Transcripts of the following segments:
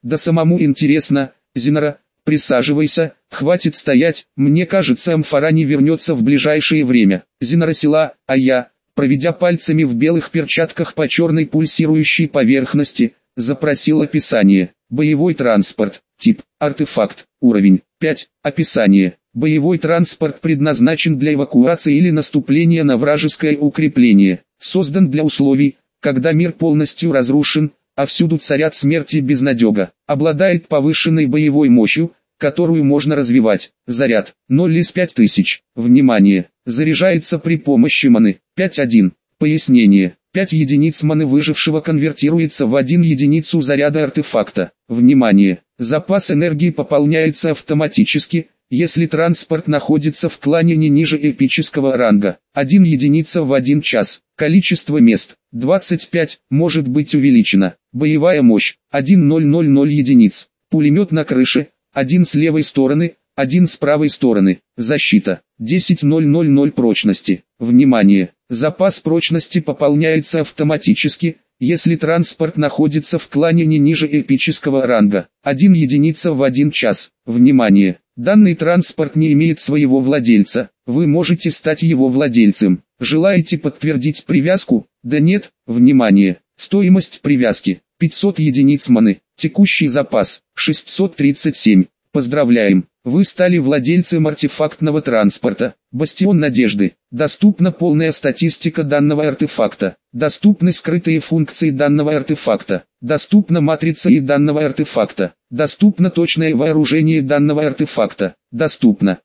Да самому интересно, Зинара, присаживайся, хватит стоять, мне кажется амфора не вернется в ближайшее время. Зинара села, а я, проведя пальцами в белых перчатках по черной пульсирующей поверхности, запросил описание. Боевой транспорт, тип, артефакт, уровень 5, описание. Боевой транспорт предназначен для эвакуации или наступления на вражеское укрепление. Создан для условий, когда мир полностью разрушен, а всюду царят смерть и безнадега. Обладает повышенной боевой мощью, которую можно развивать. Заряд 0 из 5000. Внимание! Заряжается при помощи маны. 5.1. Пояснение. 5 единиц маны выжившего конвертируется в 1 единицу заряда артефакта. Внимание! Запас энергии пополняется автоматически, если транспорт находится в клане не ниже эпического ранга. 1 единица в 1 час. Количество мест 25 может быть увеличено. Боевая мощь 1000 единиц. Пулемет на крыше 1 с левой стороны, 1 с правой стороны. Защита 10.000 прочности. Внимание! Запас прочности пополняется автоматически, если транспорт находится в клане не ниже эпического ранга. 1 единица в 1 час. Внимание! Данный транспорт не имеет своего владельца, вы можете стать его владельцем. Желаете подтвердить привязку? Да нет, внимание! Стоимость привязки 500 единиц маны, текущий запас 637. Поздравляем! Вы стали владельцем артефактного транспорта. Бастион Надежды. Доступна полная статистика данного артефакта. Доступны скрытые функции данного артефакта. Доступна матрица и данного артефакта. Доступно точное вооружение данного артефакта. Доступно.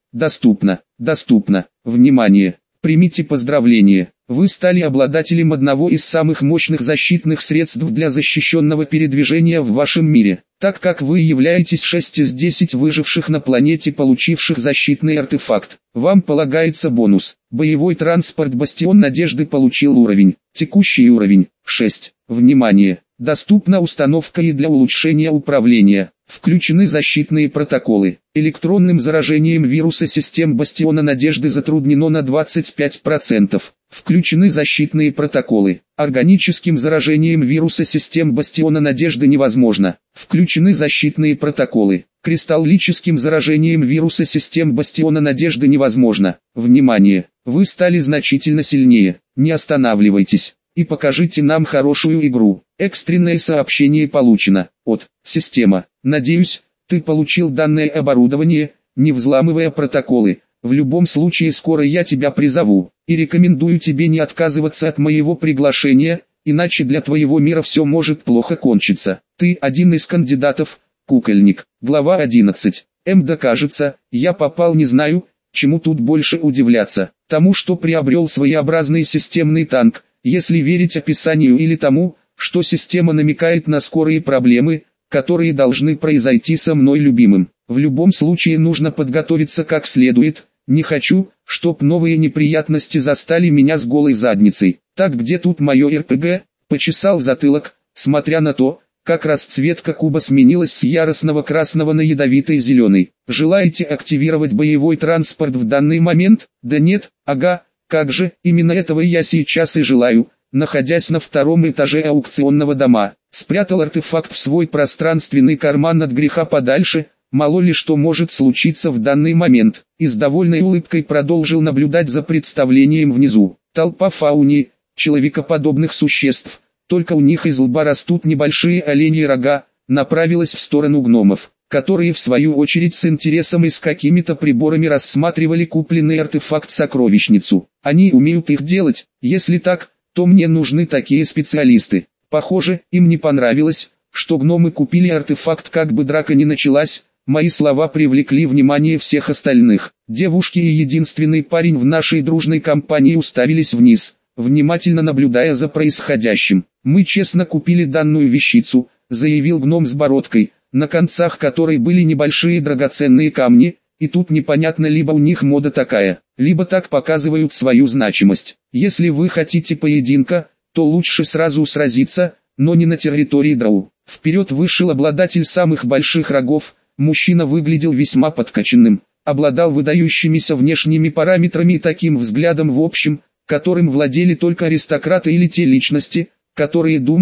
Внимание! Примите поздравление. Вы стали обладателем одного из самых мощных защитных средств для защищенного передвижения в вашем мире. Так как вы являетесь 6 из 10 выживших на планете, получивших защитный артефакт, вам полагается бонус. Боевой транспорт Бастион Надежды получил уровень. Текущий уровень 6. Внимание! Доступна установка и для улучшения управления. Включены защитные протоколы. Электронным заражением вируса систем Бастиона Надежды затруднено на 25%. Включены защитные протоколы. Органическим заражением вируса систем Бастиона Надежды невозможно. Включены защитные протоколы. Кристаллическим заражением вируса систем Бастиона Надежды невозможно. Внимание! Вы стали значительно сильнее. Не останавливайтесь. И покажите нам хорошую игру. Экстренное сообщение получено от система. Надеюсь, ты получил данное оборудование, не взламывая протоколы. В любом случае скоро я тебя призову. И рекомендую тебе не отказываться от моего приглашения, иначе для твоего мира все может плохо кончиться. Ты один из кандидатов, кукольник. Глава 11. Да кажется, я попал, не знаю, чему тут больше удивляться. Тому, что приобрел своеобразный системный танк, если верить описанию, или тому, что система намекает на скорые проблемы, которые должны произойти со мной любимым. В любом случае нужно подготовиться как следует. Не хочу, чтоб новые неприятности застали меня с голой задницей. Так, где тут мое РПГ? Почесал затылок, смотря на то, как расцветка куба сменилась с яростного красного на ядовитый зеленый. Желаете активировать боевой транспорт в данный момент? Да нет, ага, как же, именно этого я сейчас и желаю. Находясь на втором этаже аукционного дома, спрятал артефакт в свой пространственный карман от греха подальше. Мало ли что может случиться в данный момент, и с довольной улыбкой продолжил наблюдать за представлением внизу. Толпа фауни, человекоподобных существ, только у них из лба растут небольшие оленьи рога, направилась в сторону гномов, которые в свою очередь с интересом и с какими-то приборами рассматривали купленный артефакт-сокровищницу. Они умеют их делать, если так, то мне нужны такие специалисты. Похоже, им не понравилось, что гномы купили артефакт, как бы драка не началась. Мои слова привлекли внимание всех остальных. Девушки и единственный парень в нашей дружной компании уставились вниз, внимательно наблюдая за происходящим. «Мы честно купили данную вещицу», — заявил гном с бородкой, на концах которой были небольшие драгоценные камни, и тут непонятно, либо у них мода такая, либо так показывают свою значимость. Если вы хотите поединка, то лучше сразу сразиться, но не на территории драу. Вперед вышел обладатель самых больших рогов. Мужчина выглядел весьма подкачанным, обладал выдающимися внешними параметрами и таким взглядом в общем, которым владели только аристократы или те личности, которые думали,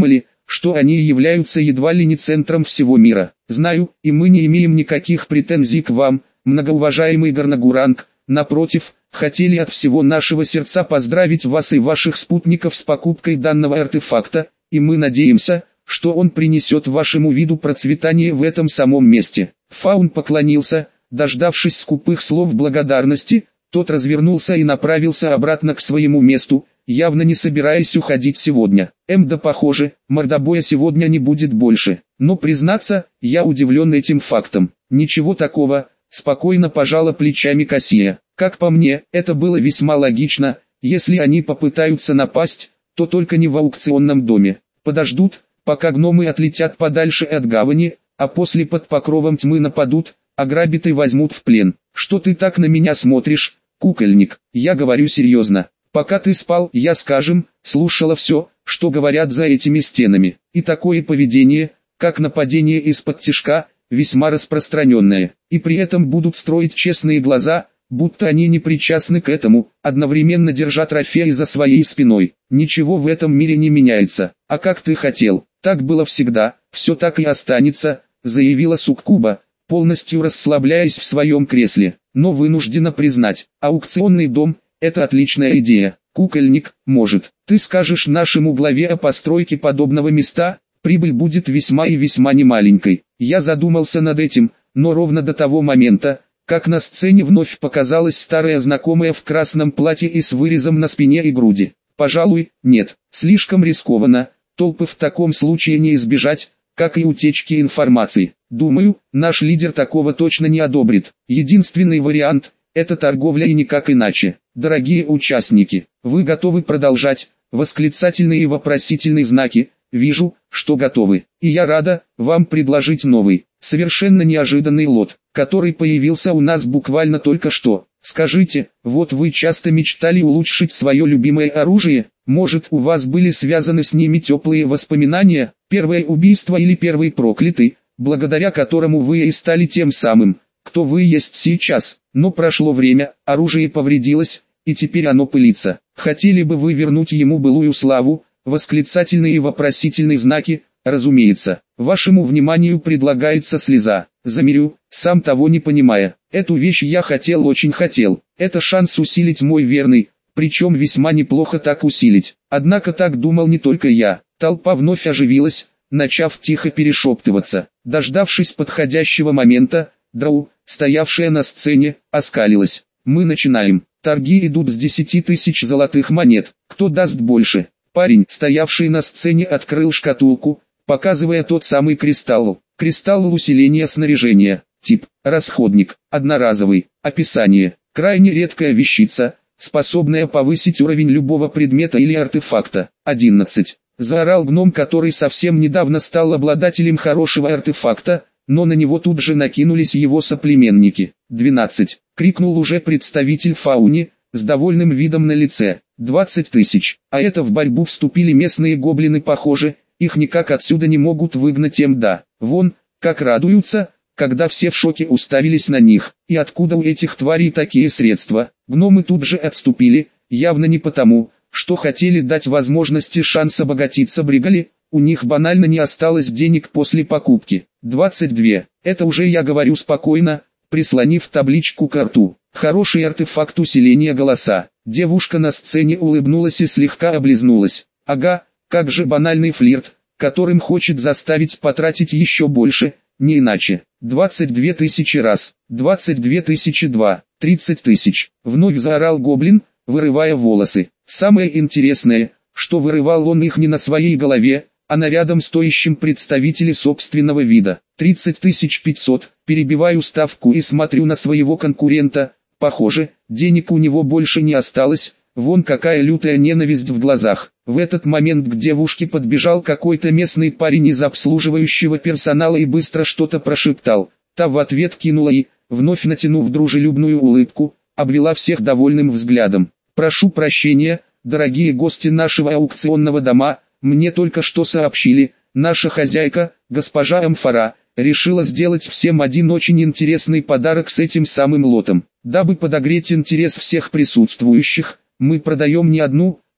что они являются едва ли не центром всего мира. Знаю, и мы не имеем никаких претензий к вам, многоуважаемый Горнагуранг, напротив, хотели от всего нашего сердца поздравить вас и ваших спутников с покупкой данного артефакта, и мы надеемся, что он принесет вашему виду процветание в этом самом месте. Фаун поклонился, дождавшись скупых слов благодарности, тот развернулся и направился обратно к своему месту, явно не собираясь уходить сегодня. Да похоже, мордобоя сегодня не будет больше. Но признаться, я удивлен этим фактом. Ничего такого, спокойно пожала плечами Кассия. Как по мне, это было весьма логично, если они попытаются напасть, то только не в аукционном доме. Подождут, пока гномы отлетят подальше от гавани, а после под покровом тьмы нападут, ограбят и возьмут в плен. Что ты так на меня смотришь, кукольник? Я говорю серьезно. Пока ты спал, я, скажем, слушала все, что говорят за этими стенами. И такое поведение, как нападение из-под тишка, весьма распространенное. И при этом будут строить честные глаза, будто они не причастны к этому, одновременно держа трофеи за своей спиной. Ничего в этом мире не меняется. А как ты хотел, так было всегда, все так и останется, заявила Суккуба, полностью расслабляясь в своем кресле. Но вынуждена признать, аукционный дом – это отличная идея. Кукольник, может, ты скажешь нашему главе о постройке подобного места, прибыль будет весьма и весьма немаленькой. Я задумался над этим, но ровно до того момента, как на сцене вновь показалась старая знакомая в красном платье и с вырезом на спине и груди. Пожалуй, нет, слишком рискованно, толпы в таком случае не избежать, как и утечки информации. Думаю, наш лидер такого точно не одобрит. Единственный вариант – это торговля и никак иначе. Дорогие участники, вы готовы продолжать? Восклицательные и вопросительные знаки. Вижу, что готовы. И я рада вам предложить новый, совершенно неожиданный лот, который появился у нас буквально только что. Скажите, вот вы часто мечтали улучшить свое любимое оружие? Может, у вас были связаны с ними теплые воспоминания? Первое убийство или первый проклятый, благодаря которому вы и стали тем самым, кто вы есть сейчас. Но прошло время, оружие повредилось, и теперь оно пылится. Хотели бы вы вернуть ему былую славу? Восклицательные и вопросительные знаки, разумеется. Вашему вниманию предлагается слеза. Замерю, сам того не понимая. Эту вещь я хотел, очень хотел. Это шанс усилить мой верный, причем весьма неплохо так усилить. Однако так думал не только я. Толпа вновь оживилась, начав тихо перешептываться. Дождавшись подходящего момента, Драу, стоявшая на сцене, оскалилась. Мы начинаем. Торги идут с 10 тысяч золотых монет. Кто даст больше? Парень, стоявший на сцене, открыл шкатулку, показывая тот самый кристалл. Кристалл усиления снаряжения. Тип – расходник, одноразовый. Описание – крайне редкая вещица, способная повысить уровень любого предмета или артефакта. 11. Заорал гном, который совсем недавно стал обладателем хорошего артефакта, но на него тут же накинулись его соплеменники. 12. Крикнул уже представитель Фауни, с довольным видом на лице. 20 тысяч. А это в борьбу вступили местные гоблины, похоже, их никак отсюда не могут выгнать да. Вон, как радуются, когда все в шоке уставились на них. И откуда у этих тварей такие средства? Гномы тут же отступили, явно не потому, что хотели дать возможности шанс обогатиться Бригали, у них банально не осталось денег после покупки. 22. Это уже я говорю спокойно, прислонив табличку к рту. Хороший артефакт усиления голоса. Девушка на сцене улыбнулась и слегка облизнулась. Ага, как же банальный флирт, которым хочет заставить потратить еще больше, не иначе. 22 тысячи раз, 22 тысячи два, 30 тысяч. Вновь заорал гоблин, вырывая волосы. Самое интересное, что вырывал он их не на своей голове, а на рядом стоящем представителе собственного вида. 30 500, перебиваю ставку и смотрю на своего конкурента. Похоже, денег у него больше не осталось, вон какая лютая ненависть в глазах. В этот момент к девушке подбежал какой-то местный парень из обслуживающего персонала и быстро что-то прошептал. Та в ответ кинула и, вновь натянув дружелюбную улыбку, обвела всех довольным взглядом. «Прошу прощения, дорогие гости нашего аукционного дома, мне только что сообщили, наша хозяйка, госпожа Амфора, решила сделать всем один очень интересный подарок с этим самым лотом. Дабы подогреть интерес всех присутствующих, мы продаем не одну,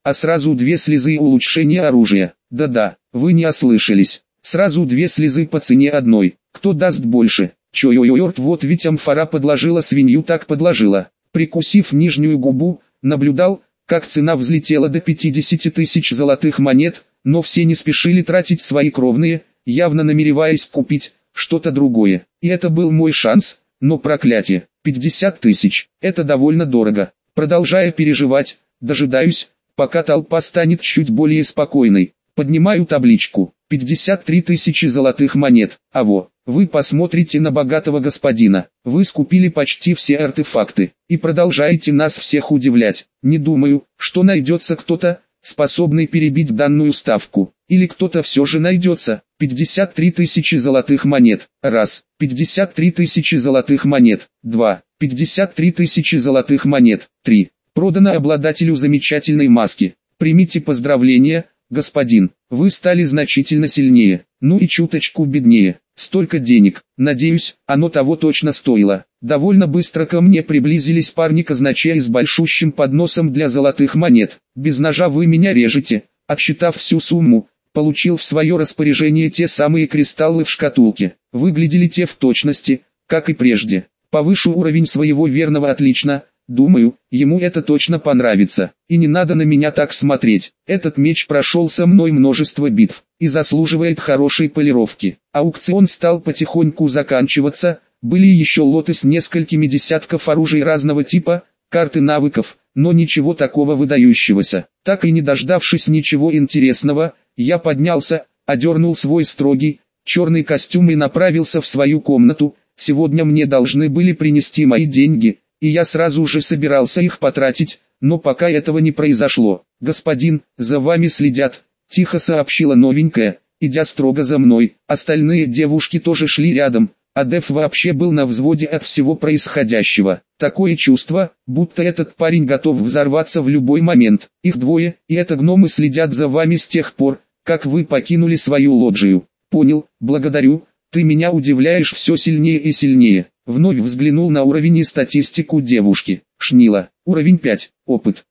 а сразу 2 слезы улучшения оружия. Да-да, вы не ослышались. Сразу 2 слезы по цене одной. Кто даст больше? Чой-ой-ой, вот ведь амфора подложила свинью, так подложила. Прикусив нижнюю губу, наблюдал, как цена взлетела до 50 тысяч золотых монет, но все не спешили тратить свои кровные, явно намереваясь купить что-то другое. И это был мой шанс, но проклятие, 50 тысяч, это довольно дорого. Продолжая переживать, дожидаюсь, пока толпа станет чуть более спокойной. Поднимаю табличку, 53 тысячи золотых монет. Аво, вы посмотрите на богатого господина, вы скупили почти все артефакты, и продолжаете нас всех удивлять. Не думаю, что найдется кто-то, способный перебить данную ставку. Или кто-то все же найдется. 53 тысячи золотых монет. Раз. 53 тысячи золотых монет. 2. 53 тысячи золотых монет. 3. Продано обладателю замечательной маски. Примите поздравления, господин. Вы стали значительно сильнее. Ну и чуточку беднее. Столько денег. Надеюсь, оно того точно стоило. Довольно быстро ко мне приблизились парни-казначеи с большущим подносом для золотых монет. Без ножа вы меня режете. Отсчитав всю сумму, получил в свое распоряжение те самые кристаллы в шкатулке. Выглядели те в точности, как и прежде. Повышу уровень своего верного отлично. Думаю, ему это точно понравится. И не надо на меня так смотреть. Этот меч прошел со мной множество битв и заслуживает хорошей полировки. Аукцион стал потихоньку заканчиваться. Были еще лоты с несколькими десятков оружий разного типа, карты навыков, но ничего такого выдающегося. Так и не дождавшись ничего интересного, я поднялся, одернул свой строгий, черный костюм и направился в свою комнату. Сегодня мне должны были принести мои деньги, и я сразу же собирался их потратить, но пока этого не произошло. «Господин, за вами следят», — тихо сообщила новенькая, идя строго за мной. Остальные девушки тоже шли рядом, а Дев вообще был на взводе от всего происходящего. Такое чувство, будто этот парень готов взорваться в любой момент. Их двое, и это гномы следят за вами с тех пор, как вы покинули свою лоджию. Понял, благодарю, ты меня удивляешь все сильнее и сильнее. Вновь взглянул на уровень и статистику девушки. Шнила, уровень 5, опыт,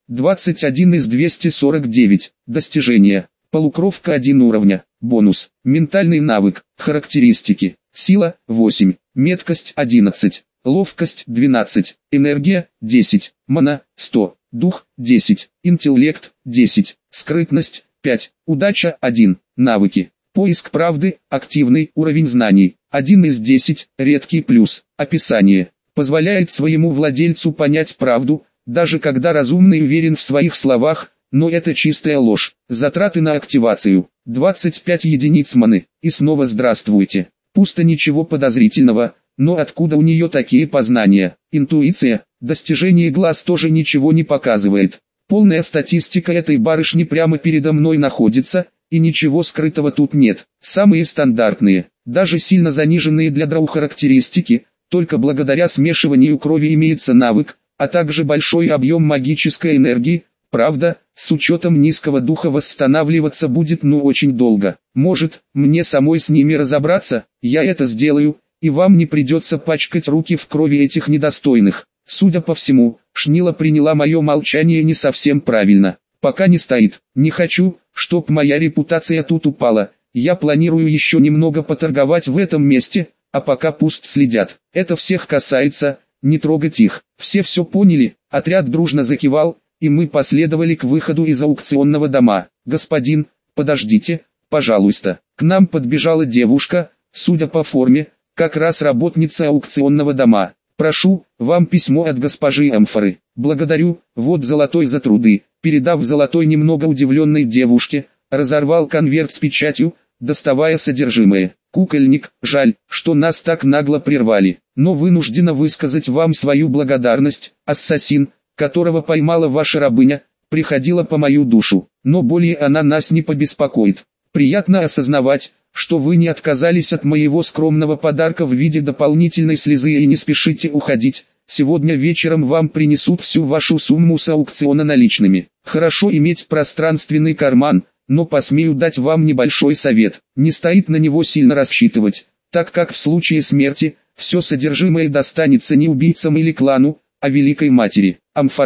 21 из 249, достижения, полукровка 1 уровня, бонус, ментальный навык, характеристики, сила, 8, меткость 11, ловкость 12, энергия 10, мана 100, дух 10, интеллект 10, скрытность 5, удача 1, навыки. Поиск правды, активный, уровень знаний, 1 из 10, редкий плюс, описание, позволяет своему владельцу понять правду, даже когда разумный уверен в своих словах, но это чистая ложь. Затраты на активацию, 25 единиц маны, и снова здравствуйте. Пусто, ничего подозрительного, но откуда у нее такие познания? Интуиция, достижение глаз тоже ничего не показывает. Полная статистика этой барышни прямо передо мной находится, и ничего скрытого тут нет. Самые стандартные, даже сильно заниженные для дроу характеристики, только благодаря смешиванию крови имеется навык, а также большой объем магической энергии. Правда, с учетом низкого духа восстанавливаться будет очень долго. Может, мне самой с ними разобраться? Я это сделаю, и вам не придется пачкать руки в крови этих недостойных. Судя по всему, Шнила приняла мое молчание не совсем правильно. Пока не стоит. Не хочу, чтоб моя репутация тут упала. Я планирую еще немного поторговать в этом месте, а пока пусть следят. Это всех касается, не трогать их. Все поняли, отряд дружно закивал, и мы последовали к выходу из аукционного дома. «Господин, подождите, пожалуйста». К нам подбежала девушка, судя по форме, как раз работница аукционного дома. «Прошу, вам письмо от госпожи Эмфоры». «Благодарю, вот золотой за труды». Передав золотой немного удивленной девушке, разорвал конверт с печатью, доставая содержимое. «Кукольник, жаль, что нас так нагло прервали, но вынуждена высказать вам свою благодарность. Ассасин, которого поймала ваша рабыня, приходила по мою душу, но более она нас не побеспокоит. Приятно осознавать, что вы не отказались от моего скромного подарка в виде дополнительной слезы и не спешите уходить. Сегодня вечером вам принесут всю вашу сумму с аукциона наличными. Хорошо иметь пространственный карман, но посмею дать вам небольшой совет. Не стоит на него сильно рассчитывать, так как в случае смерти, все содержимое достанется не убийцам или клану, а Великой Матери. Амфора.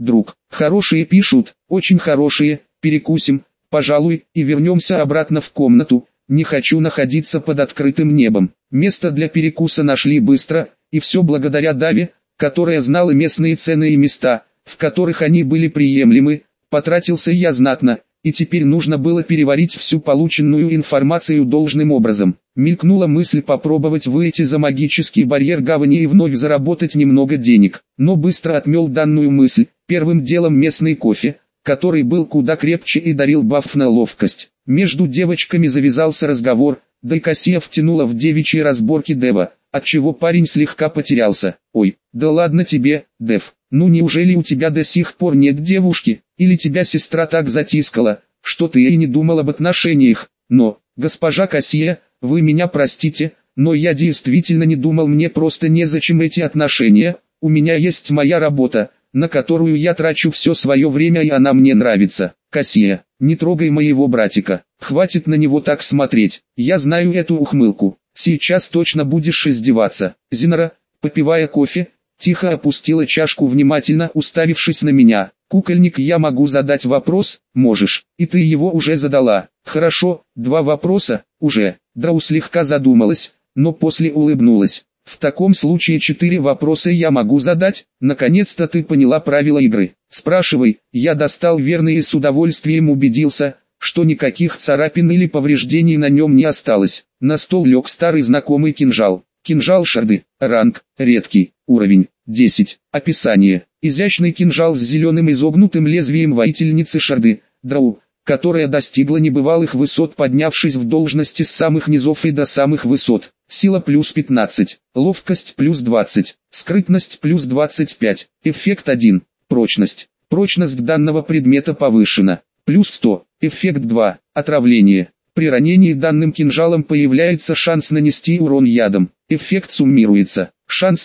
друг. Хорошие пишут, очень хорошие, перекусим, пожалуй, и вернемся обратно в комнату. Не хочу находиться под открытым небом. Место для перекуса нашли быстро, и все благодаря Даве, которая знала местные цены и места, в которых они были приемлемы. Потратился я знатно, и теперь нужно было переварить всю полученную информацию должным образом. Мелькнула мысль попробовать выйти за магический барьер гавани и вновь заработать немного денег, но быстро отмел данную мысль. Первым делом местный кофе, который был куда крепче и дарил баф на ловкость. Между девочками завязался разговор, да и Кассия втянула в девичьи разборки Дева, отчего парень слегка потерялся. «Ой, да ладно тебе, Дев, ну неужели у тебя до сих пор нет девушки, или тебя сестра так затискала, что ты и не думал об отношениях? Но, госпожа Кассия, вы меня простите, но я действительно не думал, мне просто незачем эти отношения, у меня есть моя работа, на которую я трачу все свое время и она мне нравится. Кассия, не трогай моего братика, хватит на него так смотреть, я знаю эту ухмылку, сейчас точно будешь издеваться». Зинара, попивая кофе, тихо опустила чашку, внимательно уставившись на меня. «Кукольник, я могу задать вопрос?» «Можешь, и ты его уже задала». «Хорошо, 2 вопроса, уже». Драу слегка задумалась, но после улыбнулась. «В таком случае 4 вопроса я могу задать, наконец-то ты поняла правила игры. Спрашивай». Я достал верный и с удовольствием убедился, что никаких царапин или повреждений на нем не осталось. На стол лег старый знакомый кинжал. Кинжал Шарды, ранг, редкий, уровень, 10. Описание. Изящный кинжал с зеленым изогнутым лезвием воительницы Шарды, Драу, которая достигла небывалых высот, поднявшись в должности с самых низов и до самых высот. Сила плюс 15, ловкость плюс 20, скрытность плюс 25. Эффект 1. Прочность. Прочность данного предмета повышена. Плюс 100. Эффект 2. Отравление. При ранении данным кинжалом появляется шанс нанести урон ядом. Эффект суммируется. Шанс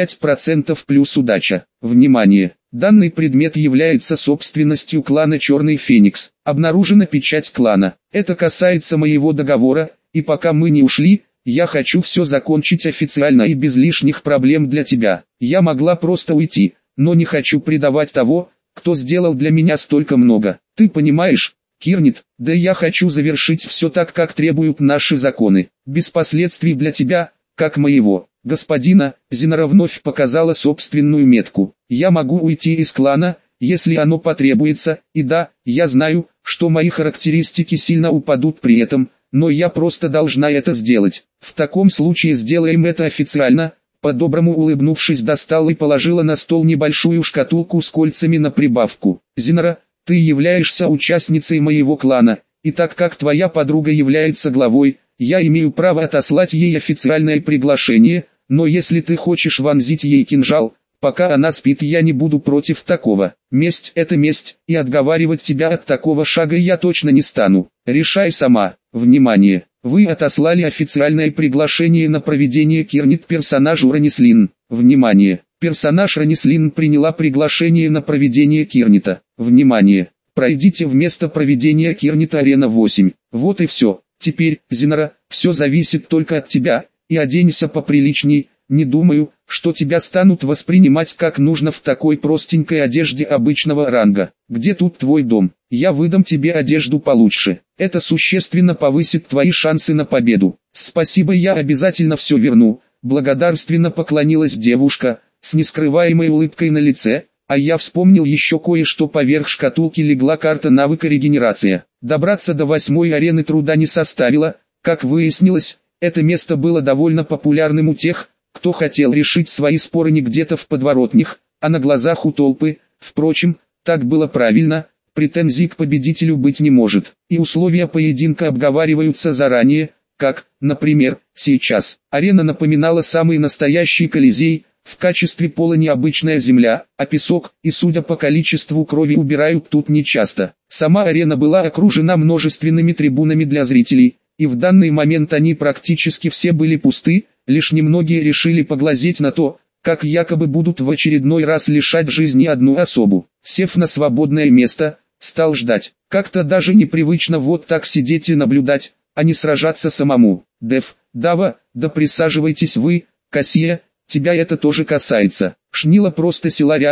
45% плюс удача. Внимание! Данный предмет является собственностью клана Черный Феникс. Обнаружена печать клана. Это касается моего договора, и пока мы не ушли, я хочу все закончить официально и без лишних проблем для тебя. Я могла просто уйти, но не хочу предавать того, кто сделал для меня столько много. Ты понимаешь, Кирнит? Да я хочу завершить все так, как требуют наши законы, без последствий для тебя, как моего господина. Зинара вновь показала собственную метку. Я могу уйти из клана, если оно потребуется, и да, я знаю, что мои характеристики сильно упадут при этом, но я просто должна это сделать. В таком случае сделаем это официально. По-доброму улыбнувшись, достала и положила на стол небольшую шкатулку с кольцами на прибавку. Зинара, ты являешься участницей моего клана, и так как твоя подруга является главой, я имею право отослать ей официальное приглашение, но если ты хочешь вонзить ей кинжал, пока она спит, я не буду против такого. Месть – это месть, и отговаривать тебя от такого шага я точно не стану. Решай сама. Внимание! Вы отослали официальное приглашение на проведение Кирнит персонажу Ранислин. Внимание! Персонаж Ранислин приняла приглашение на проведение Кирнита. Внимание! Пройдите в место проведения Кирнита Арена 8. Вот и все. Теперь, Зинара, все зависит только от тебя, и оденься поприличней. Не думаю, что тебя станут воспринимать как нужно в такой простенькой одежде обычного ранга. Где тут твой дом? Я выдам тебе одежду получше. Это существенно повысит твои шансы на победу. Спасибо, я обязательно все верну. Благодарственно поклонилась девушка, с нескрываемой улыбкой на лице, а я вспомнил еще кое-что. Поверх шкатулки легла карта навыка регенерация. Добраться до 8-й арены труда не составило, как выяснилось, это место было довольно популярным у тех, кто хотел решить свои споры не где-то в подворотнях, а на глазах у толпы. Впрочем, так было правильно, претензий к победителю быть не может, и условия поединка обговариваются заранее, как, например, сейчас. Арена напоминала самый настоящий колизей, в качестве пола необычная земля, а песок, и судя по количеству крови убирают тут нечасто. Сама арена была окружена множественными трибунами для зрителей, и в данный момент они практически все были пусты, лишь немногие решили поглазеть на то, как якобы будут в очередной раз лишать жизни одну особу. Сев на свободное место, стал ждать. Как-то даже непривычно вот так сидеть и наблюдать, а не сражаться самому. Дев, Дава, да присаживайтесь вы, Кассия, тебя это тоже касается. Шнила просто села рядом,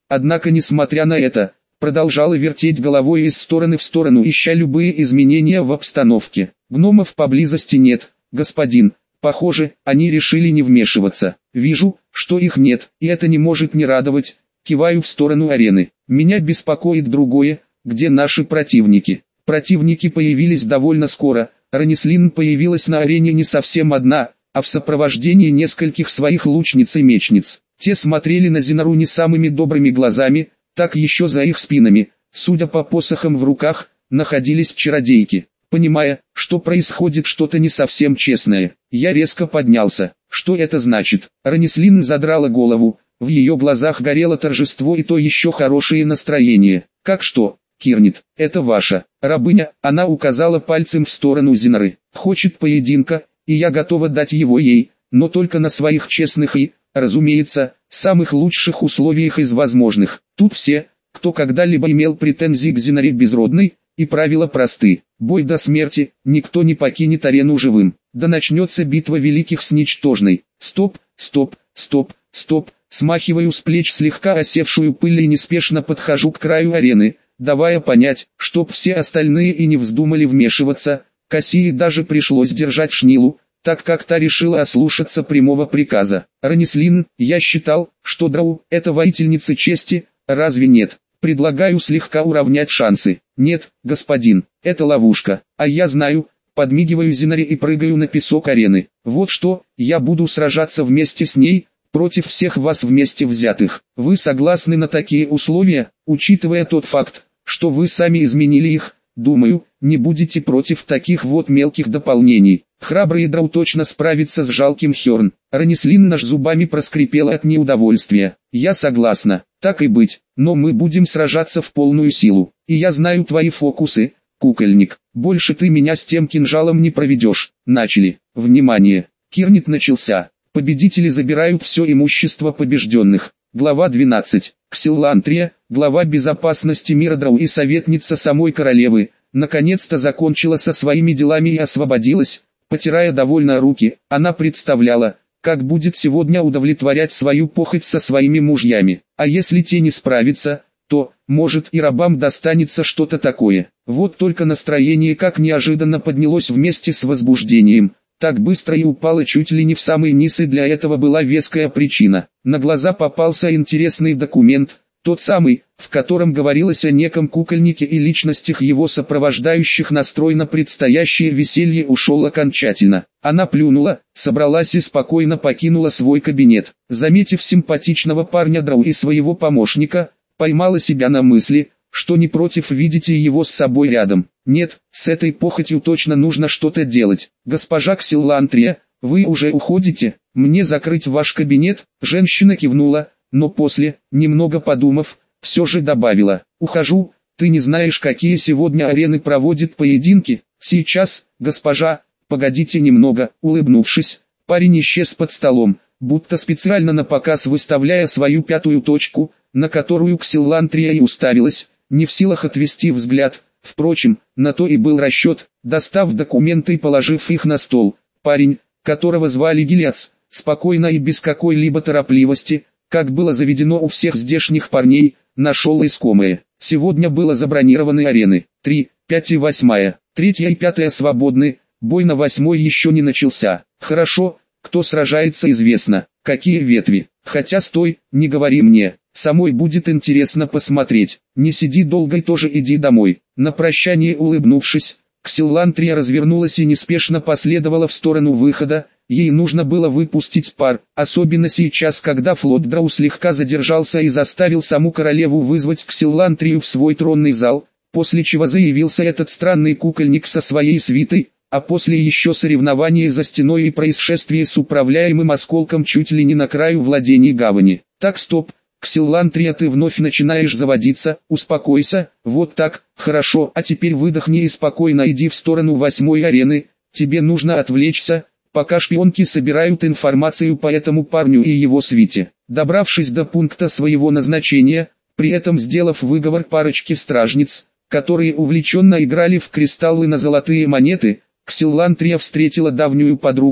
однако несмотря на это, продолжала вертеть головой из стороны в сторону, ища любые изменения в обстановке. «Гномов поблизости нет, господин. Похоже, они решили не вмешиваться. Вижу, что их нет, и это не может не радовать». Киваю в сторону арены. «Меня беспокоит другое, где наши противники». Противники появились довольно скоро. Ранислин появилась на арене не совсем одна, а в сопровождении нескольких своих лучниц и мечниц. Те смотрели на Зинару не самыми добрыми глазами, так еще за их спинами, судя по посохам в руках, находились чародейки. Понимая, что происходит что-то не совсем честное, я резко поднялся. Что это значит? Ранислин задрала голову, в ее глазах горело торжество и то еще хорошее настроение. «Как что, Кирнит, это ваша рабыня?» Она указала пальцем в сторону Зинары. «Хочет поединка, и я готова дать его ей, но только на своих честных и, разумеется, самых лучших условиях из возможных». Тут все, кто когда-либо имел претензии к Зинаре Безродной, и правила просты. Бой до смерти, никто не покинет арену живым. Да начнется битва великих с ничтожной. Стоп, стоп, стоп, стоп. Смахиваю с плеч слегка осевшую пыль и неспешно подхожу к краю арены, давая понять, чтоб все остальные и не вздумали вмешиваться. Кассии даже пришлось держать Шнилу, так как та решила ослушаться прямого приказа. «Ранислин, я считал, что Драу – это воительница чести, разве нет? Предлагаю слегка уравнять шансы». «Нет, господин, это ловушка, а я знаю». Подмигиваю Зинаре и прыгаю на песок арены. «Вот что, я буду сражаться вместе с ней, против всех вас вместе взятых. Вы согласны на такие условия, учитывая тот факт, что вы сами изменили их? Думаю, не будете против таких вот мелких дополнений». Храбрый Драу точно справится с жалким Хёрн. Ранислин наш зубами проскрипела от неудовольствия. «Я согласна, так и быть, но мы будем сражаться в полную силу. И я знаю твои фокусы, кукольник. Больше ты меня с тем кинжалом не проведешь». Начали. Внимание! Кирнит начался. Победители забирают все имущество побежденных. Глава 12. Ксиллантрия, глава безопасности мира Драу и советница самой королевы, наконец-то закончила со своими делами и освободилась. Потирая довольно руки, она представляла, как будет сегодня удовлетворять свою похоть со своими мужьями. А если те не справятся, то, может, и рабам достанется что-то такое. Вот только настроение как неожиданно поднялось вместе с возбуждением. Так быстро и упало чуть ли не в самый низ, и для этого была веская причина. На глаза попался интересный документ, тот самый, в котором говорилось о неком кукольнике и личностях его сопровождающих. Настрой на предстоящее веселье ушел окончательно. Она плюнула, собралась и спокойно покинула свой кабинет. Заметив симпатичного парня Драу и своего помощника, поймала себя на мысли, что не против видеть его с собой рядом. Нет, с этой похотью точно нужно что-то делать. «Госпожа Ксиллантрия, вы уже уходите? Мне закрыть ваш кабинет?» Женщина кивнула, но после, немного подумав, все же добавила: «Ухожу, ты не знаешь, какие сегодня арены проводят поединки?» «Сейчас, госпожа, погодите немного». Улыбнувшись, парень исчез под столом, будто специально на показ выставляя свою пятую точку, на которую Ксиллантрия и уставилась, не в силах отвести взгляд. Впрочем, на то и был расчет. Достав документы и положив их на стол, парень, которого звали Гилиац, спокойно и без какой-либо торопливости, как было заведено у всех здешних парней, нашел искомое. Сегодня было забронированы арены 3, 5 и 8. 3 и 5 свободны, бой на 8 еще не начался. Хорошо, кто сражается известно, какие ветви. Хотя стой, не говори мне, самой будет интересно посмотреть. Не сиди долго и тоже иди домой. На прощание улыбнувшись, Ксиллантрия развернулась и неспешно последовала в сторону выхода. Ей нужно было выпустить пар, особенно сейчас, когда флот Драу слегка задержался и заставил саму королеву вызвать Ксиллантрию в свой тронный зал, после чего заявился этот странный кукольник со своей свитой, а после еще соревнования за стеной и происшествие с управляемым осколком чуть ли не на краю владений гавани. Так, стоп, Ксиллантрия, ты вновь начинаешь заводиться, успокойся, вот так, хорошо, а теперь выдохни и спокойно иди в сторону 8 арены, тебе нужно отвлечься, пока шпионки собирают информацию по этому парню и его свите. Добравшись до пункта своего назначения, при этом сделав выговор парочке стражниц, которые увлеченно играли в кристаллы на золотые монеты, Ксиллантрия встретила давнюю подругу,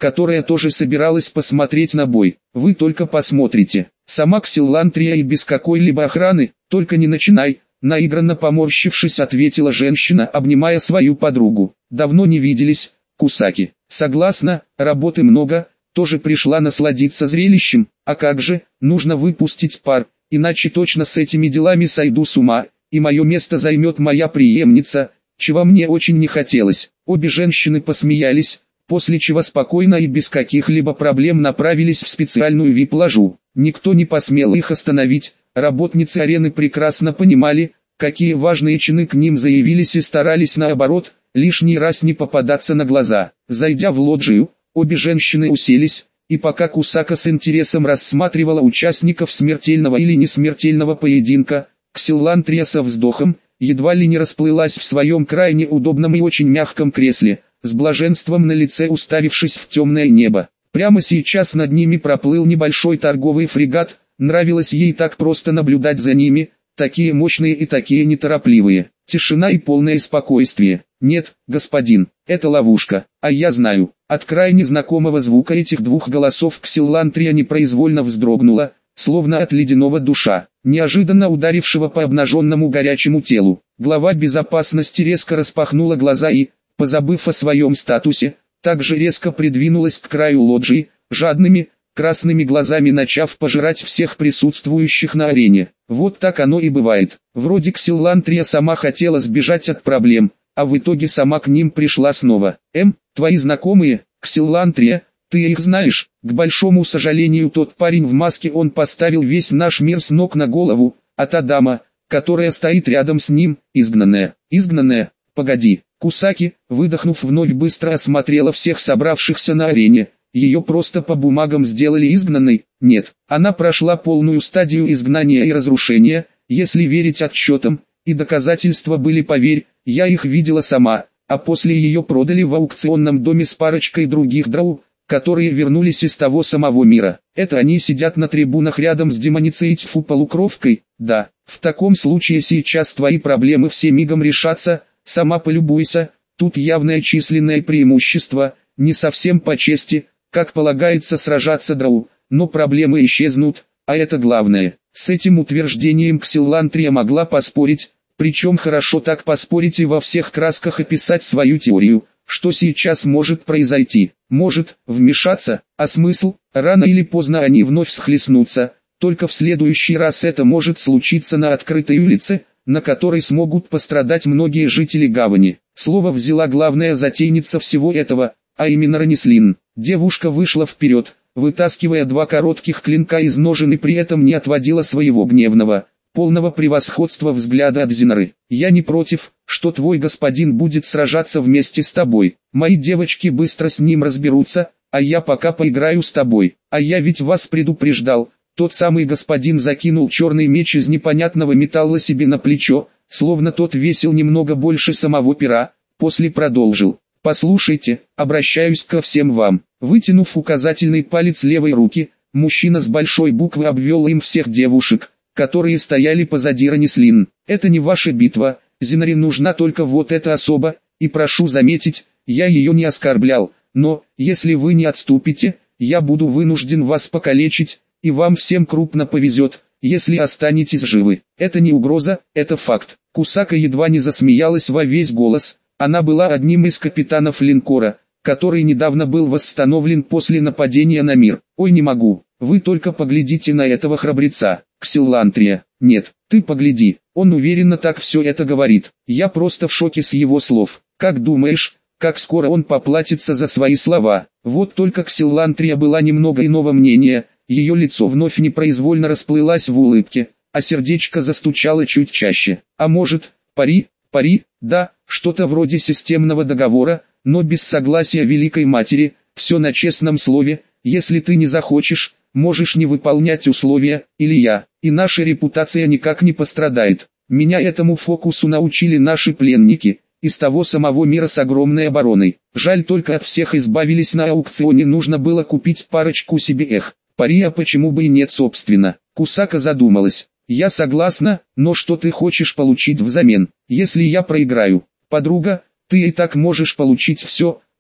которая тоже собиралась посмотреть на бой. Вы только посмотрите. Сама Ксилантрия и без какой-либо охраны, только не начинай. Наигранно поморщившись, ответила женщина, обнимая свою подругу. Давно не виделись, Кусаки. Согласна, работы много, тоже пришла насладиться зрелищем. А как же, нужно выпустить пар, иначе точно с этими делами сойду с ума, и мое место займет моя преемница, чего мне очень не хотелось. Обе женщины посмеялись, после чего спокойно и без каких-либо проблем направились в специальную вип-ложу. Никто не посмел их остановить, работницы арены прекрасно понимали, какие важные чины к ним заявились и старались наоборот, лишний раз не попадаться на глаза. Зайдя в лоджию, обе женщины уселись, и пока Кусака с интересом рассматривала участников смертельного или несмертельного поединка, Ксилантрия со вздохом, едва ли не расплылась в своем крайне удобном и очень мягком кресле, с блаженством на лице уставившись в темное небо. Прямо сейчас над ними проплыл небольшой торговый фрегат, нравилось ей так просто наблюдать за ними, такие мощные и такие неторопливые. Тишина и полное спокойствие. Нет, господин, это ловушка, а я знаю. От крайне знакомого звука этих двух голосов Ксилантрия непроизвольно вздрогнула, словно от ледяного душа, неожиданно ударившего по обнаженному горячему телу. Глава безопасности резко распахнула глаза и, позабыв о своем статусе, также резко придвинулась к краю лоджии, жадными, красными глазами начав пожирать всех присутствующих на арене. Вот так оно и бывает. Вроде Ксилантрия сама хотела сбежать от проблем, а в итоге сама к ним пришла снова. Твои знакомые, Ксилантрия, ты их знаешь? К большому сожалению, тот парень в маске, он поставил весь наш мир с ног на голову, а та дама, которая стоит рядом с ним, изгнанная. Изгнанная? Погоди. Кусаки, выдохнув, вновь быстро осмотрела всех собравшихся на арене. Ее просто по бумагам сделали изгнанной? Нет, она прошла полную стадию изгнания и разрушения, если верить отчетам, и доказательства были, поверь, я их видела сама, а после ее продали в аукционном доме с парочкой других дроу, которые вернулись из того самого мира. Это они сидят на трибунах рядом с демоницей Тьфу полукровкой? Да, в таком случае сейчас твои проблемы все мигом решатся. Сама полюбуйся, тут явное численное преимущество, не совсем по чести, как полагается сражаться дроу, но проблемы исчезнут, а это главное. С этим утверждением Ксилантрия могла поспорить, причем хорошо так поспорить и во всех красках описать свою теорию, что сейчас может произойти. Может вмешаться, а смысл, рано или поздно они вновь схлестнутся, только в следующий раз это может случиться на открытой улице, на которой смогут пострадать многие жители гавани. Слово взяла главная затейница всего этого, а именно Ранислин. Девушка вышла вперед, вытаскивая два коротких клинка из ножен, и при этом не отводила своего гневного, полного превосходства взгляда от Зинары. «Я не против, что твой господин будет сражаться вместе с тобой. Мои девочки быстро с ним разберутся, а я пока поиграю с тобой. А я ведь вас предупреждал». Тот самый господин закинул черный меч из непонятного металла себе на плечо, словно тот весил немного больше самого пера, после продолжил. «Послушайте, обращаюсь ко всем вам». Вытянув указательный палец левой руки, мужчина с большой буквы обвел им всех девушек, которые стояли позади Ранислин. «Это не ваша битва, Зинаре нужна только вот эта особа, и прошу заметить, я ее не оскорблял, но, если вы не отступите, я буду вынужден вас покалечить, и вам всем крупно повезет, если останетесь живы. Это не угроза, это факт». Кусака едва не засмеялась во весь голос. Она была одним из капитанов линкора, который недавно был восстановлен после нападения на мир. «Ой, не могу, вы только поглядите на этого храбреца, Ксилантрия». «Нет, ты погляди, он уверенно так все это говорит. Я просто в шоке с его слов. Как думаешь, как скоро он поплатится за свои слова?» Вот только Ксилантрия была немного иного мнения. Ее лицо вновь непроизвольно расплылось в улыбке, а сердечко застучало чуть чаще. «А может, пари, да, что-то вроде системного договора, но без согласия Великой Матери, все на честном слове, если ты не захочешь, можешь не выполнять условия, или я, и наша репутация никак не пострадает. Меня этому фокусу научили наши пленники, из того самого мира с огромной обороной. Жаль, только от всех избавились на аукционе, нужно было купить парочку себе. Пари, а почему бы и нет, собственно». Кусака задумалась. «Я согласна, но что ты хочешь получить взамен, если я проиграю?» «Подруга, ты и так можешь получить все,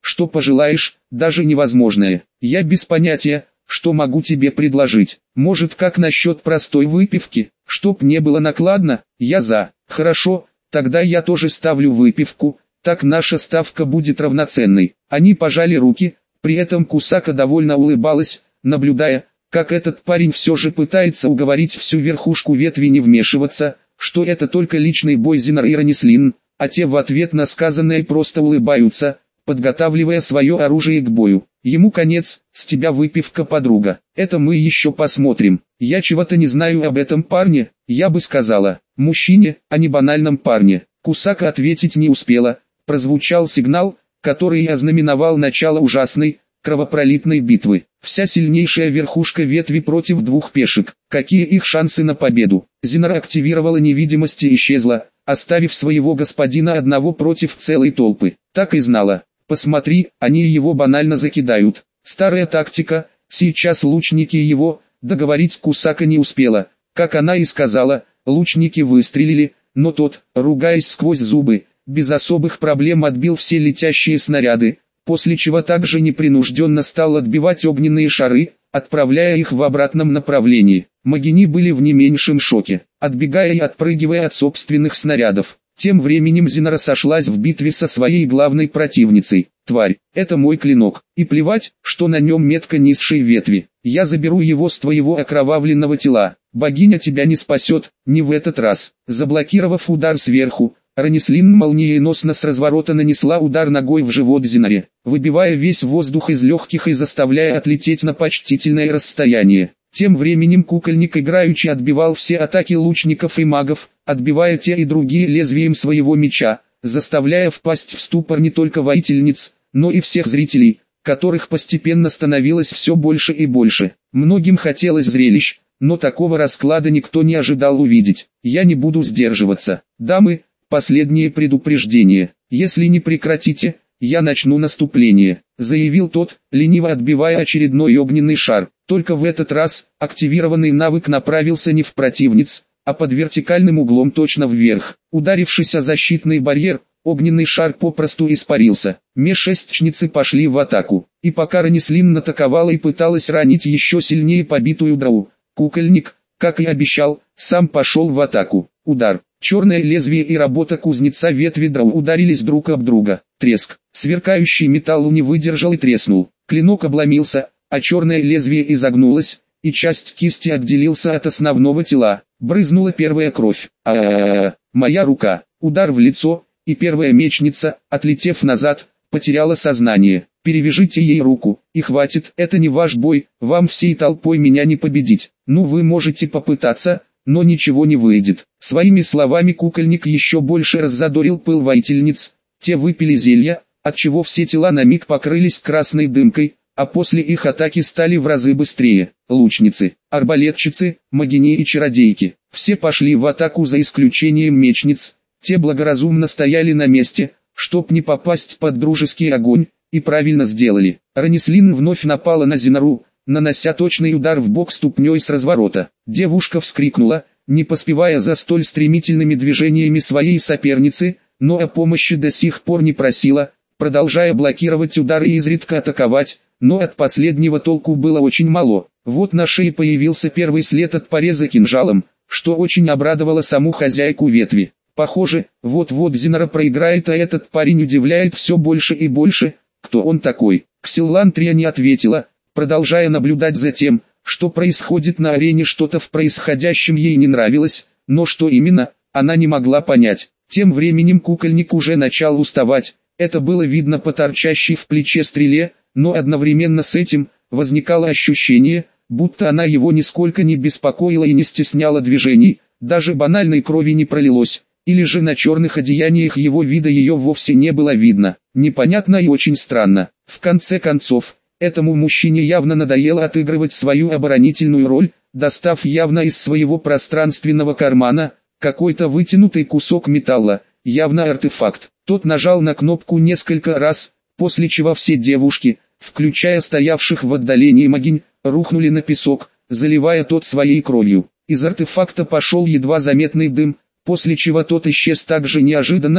что пожелаешь, даже невозможное. Я без понятия, что могу тебе предложить. Может, как насчет простой выпивки, чтоб не было накладно? Я за. Хорошо, тогда я тоже ставлю выпивку, так наша ставка будет равноценной. Они пожали руки, при этом Кусака довольно улыбалась, наблюдая, как этот парень все же пытается уговорить всю верхушку ветви не вмешиваться, что это только личный бой Зинара и Ранислин, а те в ответ на сказанное просто улыбаются, подготавливая свое оружие к бою. Ему конец, с тебя выпивка, подруга. Это мы еще посмотрим. Я чего-то не знаю об этом парне, я бы сказала, мужчине, а не банальном парне. Кусака ответить не успела, прозвучал сигнал, который ознаменовал начало ужасной, кровопролитной битвы. Вся сильнейшая верхушка ветви против двух пешек. Какие их шансы на победу? Зинара активировала невидимость и исчезла, оставив своего господина одного против целой толпы. Так и знала. Посмотри, они его банально закидают. Старая тактика, сейчас лучники его, договорить Кусака не успела. Как она и сказала, лучники выстрелили, но тот, ругаясь сквозь зубы, без особых проблем отбил все летящие снаряды, после чего также непринужденно стал отбивать огненные шары, отправляя их в обратном направлении. Магини были в не меньшем шоке, отбегая и отпрыгивая от собственных снарядов. Тем временем Зинара сошлась в битве со своей главной противницей. Тварь, это мой клинок, и плевать, что на нем метка низшей ветви. Я заберу его с твоего окровавленного тела. Богиня тебя не спасет, не в этот раз. Заблокировав удар сверху, Ранислин молниеносно с разворота нанесла удар ногой в живот Зинаре, выбивая весь воздух из легких и заставляя отлететь на почтительное расстояние. Тем временем кукольник играючи отбивал все атаки лучников и магов, отбивая те и другие лезвием своего меча, заставляя впасть в ступор не только воительниц, но и всех зрителей, которых постепенно становилось все больше и больше. Многим хотелось зрелищ, но такого расклада никто не ожидал увидеть. Я не буду сдерживаться. Дамы, последнее предупреждение. Если не прекратите, я начну наступление, заявил тот, лениво отбивая очередной огненный шар. Только в этот раз, активированный навык направился не в противниц, а под вертикальным углом точно вверх. Ударившись о защитный барьер, огненный шар попросту испарился. Межшестчницы пошли в атаку, и пока Ранислин атаковала и пыталась ранить еще сильнее побитую Драу, кукольник, как и обещал, сам пошел в атаку. Удар. Черное лезвие и работа кузнеца ветви Драу ударились друг об друга. Треск. Сверкающий металл не выдержал и треснул. Клинок обломился, а черное лезвие изогнулось, и часть кисти отделился от основного тела. Брызнула первая кровь. Моя рука. Удар в лицо, и первая мечница, отлетев назад, потеряла сознание. Перевяжите ей руку, и хватит, это не ваш бой, вам всей толпой меня не победить. Ну вы можете попытаться, но ничего не выйдет. Своими словами кукольник еще больше раззадорил пыл воительниц. Те выпили зелья, отчего все тела на миг покрылись красной дымкой, а после их атаки стали в разы быстрее. Лучницы, арбалетчицы, магини и чародейки, все пошли в атаку за исключением мечниц. Те благоразумно стояли на месте, чтоб не попасть под дружеский огонь, и правильно сделали. Ранислин вновь напала на Зинару, нанося точный удар в бок ступней с разворота. Девушка вскрикнула, не поспевая за столь стремительными движениями своей соперницы, но о помощи до сих пор не просила, продолжая блокировать удары и изредка атаковать, но от последнего толку было очень мало. Вот на шее появился первый след от пореза кинжалом, что очень обрадовало саму хозяйку ветви. Похоже, вот-вот Зинара проиграет, а этот парень удивляет все больше и больше. Кто он такой? Ксилантрия не ответила, продолжая наблюдать за тем, что происходит на арене. Что-то в происходящем ей не нравилось, но что именно, она не могла понять. Тем временем кукольник уже начал уставать, это было видно по торчащей в плече стреле, но одновременно с этим возникало ощущение, будто она его нисколько не беспокоила и не стесняла движений, даже банальной крови не пролилось, или же на черных одеяниях его вида ее вовсе не было видно. Непонятно и очень странно. В конце концов, этому мужчине явно надоело отыгрывать свою оборонительную роль, достав явно из своего пространственного кармана какой-то вытянутый кусок металла, явно артефакт. Тот нажал на кнопку несколько раз, после чего все девушки, включая стоявших в отдалении магинь, рухнули на песок, заливая тот своей кровью. Из артефакта пошел едва заметный дым, после чего тот исчез так же неожиданно,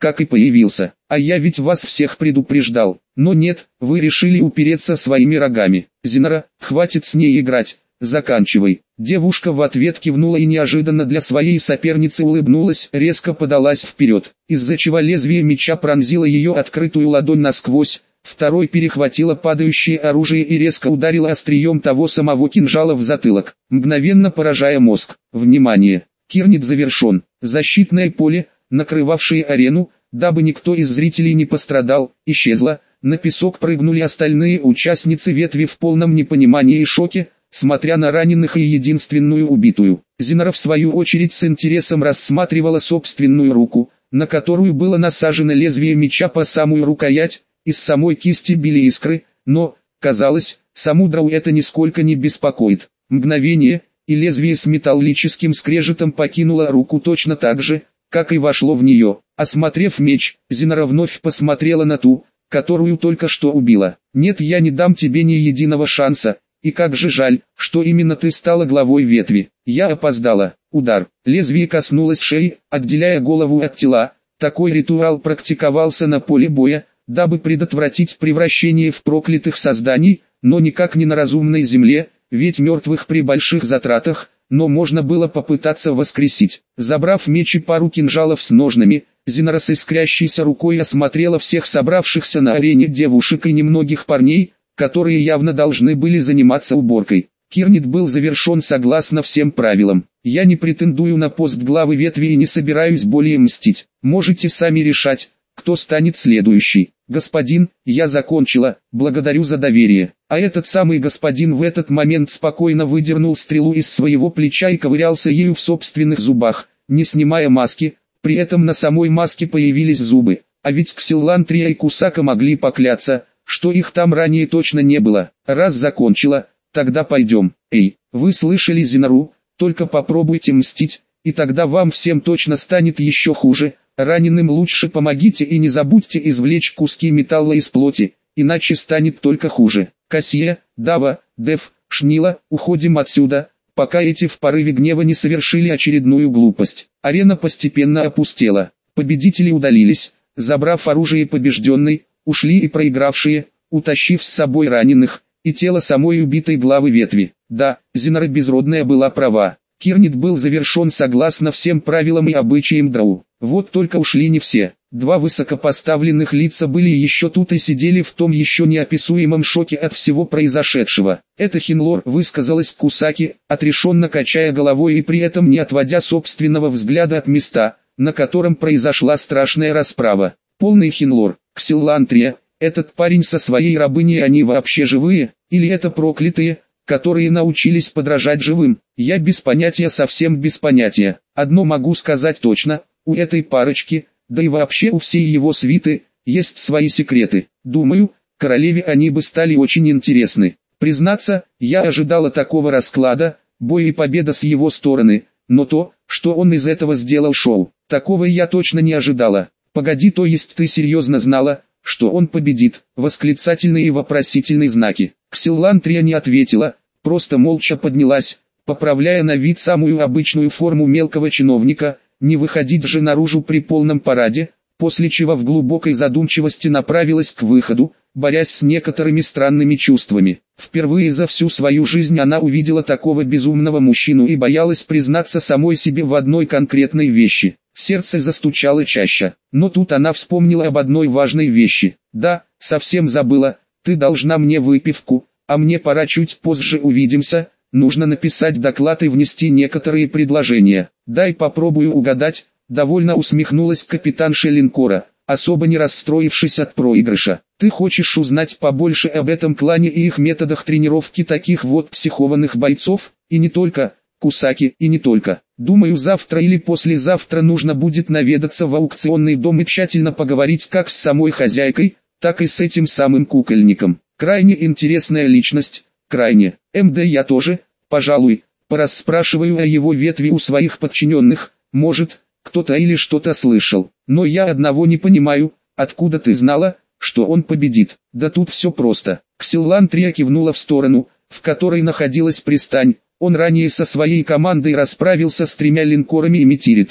как и появился. А я ведь вас всех предупреждал. Но нет, вы решили упереться своими рогами. Зинара, хватит с ней играть, заканчивай. Девушка в ответ кивнула и неожиданно для своей соперницы улыбнулась, резко подалась вперед, из-за чего лезвие меча пронзило ее открытую ладонь насквозь. Второй перехватила падающее оружие и резко ударила острием того самого кинжала в затылок, мгновенно поражая мозг. Внимание! Кирнит завершен. Защитное поле, накрывавшее арену, дабы никто из зрителей не пострадал, исчезло. На песок прыгнули остальные участницы ветви в полном непонимании и шоке, смотря на раненых и единственную убитую. Зинара в свою очередь с интересом рассматривала собственную руку, на которую было насажено лезвие меча по самую рукоять. Из самой кисти били искры, но, казалось, саму Драу это нисколько не беспокоит. Мгновение, и лезвие с металлическим скрежетом покинуло руку точно так же, как и вошло в нее. Осмотрев меч, Зинара вновь посмотрела на ту, которую только что убила. «Нет, я не дам тебе ни единого шанса, и как же жаль, что именно ты стала главой ветви. Я опоздала». Удар. Лезвие коснулось шеи, отделяя голову от тела. Такой ритуал практиковался на поле боя, дабы предотвратить превращение в проклятых созданий, но никак не на разумной земле, ведь мертвых при больших затратах, но можно было попытаться воскресить. Забрав меч и пару кинжалов с ножнами, Зинара с искрящейся рукой осмотрела всех собравшихся на арене девушек и немногих парней, которые явно должны были заниматься уборкой. Кирнит был завершен согласно всем правилам. Я не претендую на пост главы ветви и не собираюсь более мстить. Можете сами решать, кто станет следующий. Господин, я закончила, благодарю за доверие. А этот самый господин в этот момент спокойно выдернул стрелу из своего плеча и ковырялся ею в собственных зубах, не снимая маски, при этом на самой маске появились зубы. А ведь Ксиллантрия и Кусака могли покляться, что их там ранее точно не было. Раз закончила, тогда пойдем. Эй, вы слышали Зинару, только попробуйте мстить, и тогда вам всем точно станет еще хуже. Раненым лучше помогите и не забудьте извлечь куски металла из плоти, иначе станет только хуже. Кассия, Дава, Дев, Шнила, уходим отсюда, пока эти в порыве гнева не совершили очередную глупость. Арена постепенно опустела. Победители удалились, забрав оружие побежденной, ушли и проигравшие, утащив с собой раненых, и тело самой убитой главы ветви. Да, Зинара Безродная была права. Кирнит был завершен согласно всем правилам и обычаям Драу. Вот только ушли не все. Два высокопоставленных лица были еще тут и сидели в том еще неописуемом шоке от всего произошедшего. Это Хинлор высказалась Кусаки, отрешенно качая головой и при этом не отводя собственного взгляда от места, на котором произошла страшная расправа. Полный Хинлор, Ксиллантрия, этот парень со своей рабыней, они вообще живые, или это проклятые, которые научились подражать живым? Я без понятия, совсем без понятия. Одно могу сказать точно, у этой парочки, да и вообще у всей его свиты, есть свои секреты. Думаю, королеве они бы стали очень интересны. Признаться, я ожидала такого расклада, бой и победа с его стороны, но то, что он из этого сделал шоу, такого я точно не ожидала. Погоди, то есть ты серьезно знала, что он победит? Восклицательные и вопросительные знаки. Ксиллантрия не ответила, просто молча поднялась, поправляя на вид самую обычную форму мелкого чиновника, не выходить же наружу при полном параде, после чего в глубокой задумчивости направилась к выходу, борясь с некоторыми странными чувствами. Впервые за всю свою жизнь она увидела такого безумного мужчину и боялась признаться самой себе в одной конкретной вещи. Сердце застучало чаще, но тут она вспомнила об одной важной вещи. Да, совсем забыла, ты должна мне выпивку, а мне пора, чуть позже увидимся, нужно написать доклад и внести некоторые предложения. Дай попробую угадать, довольно усмехнулась капитанша линкора, особо не расстроившись от проигрыша. Ты хочешь узнать побольше об этом клане и их методах тренировки таких вот психованных бойцов, и не только, Кусаки, и не только. Думаю, завтра или послезавтра нужно будет наведаться в аукционный дом и тщательно поговорить как с самой хозяйкой, так и с этим самым кукольником. Крайне интересная личность, крайне. Я тоже, пожалуй, порасспрашиваю о его ветви у своих подчиненных, может, кто-то или что-то слышал. Но я одного не понимаю, откуда ты знала, что он победит? Да тут все просто. Ксиллантрия кивнула в сторону, в которой находилась пристань. Он ранее со своей командой расправился с 3 линкорами эмитиритов,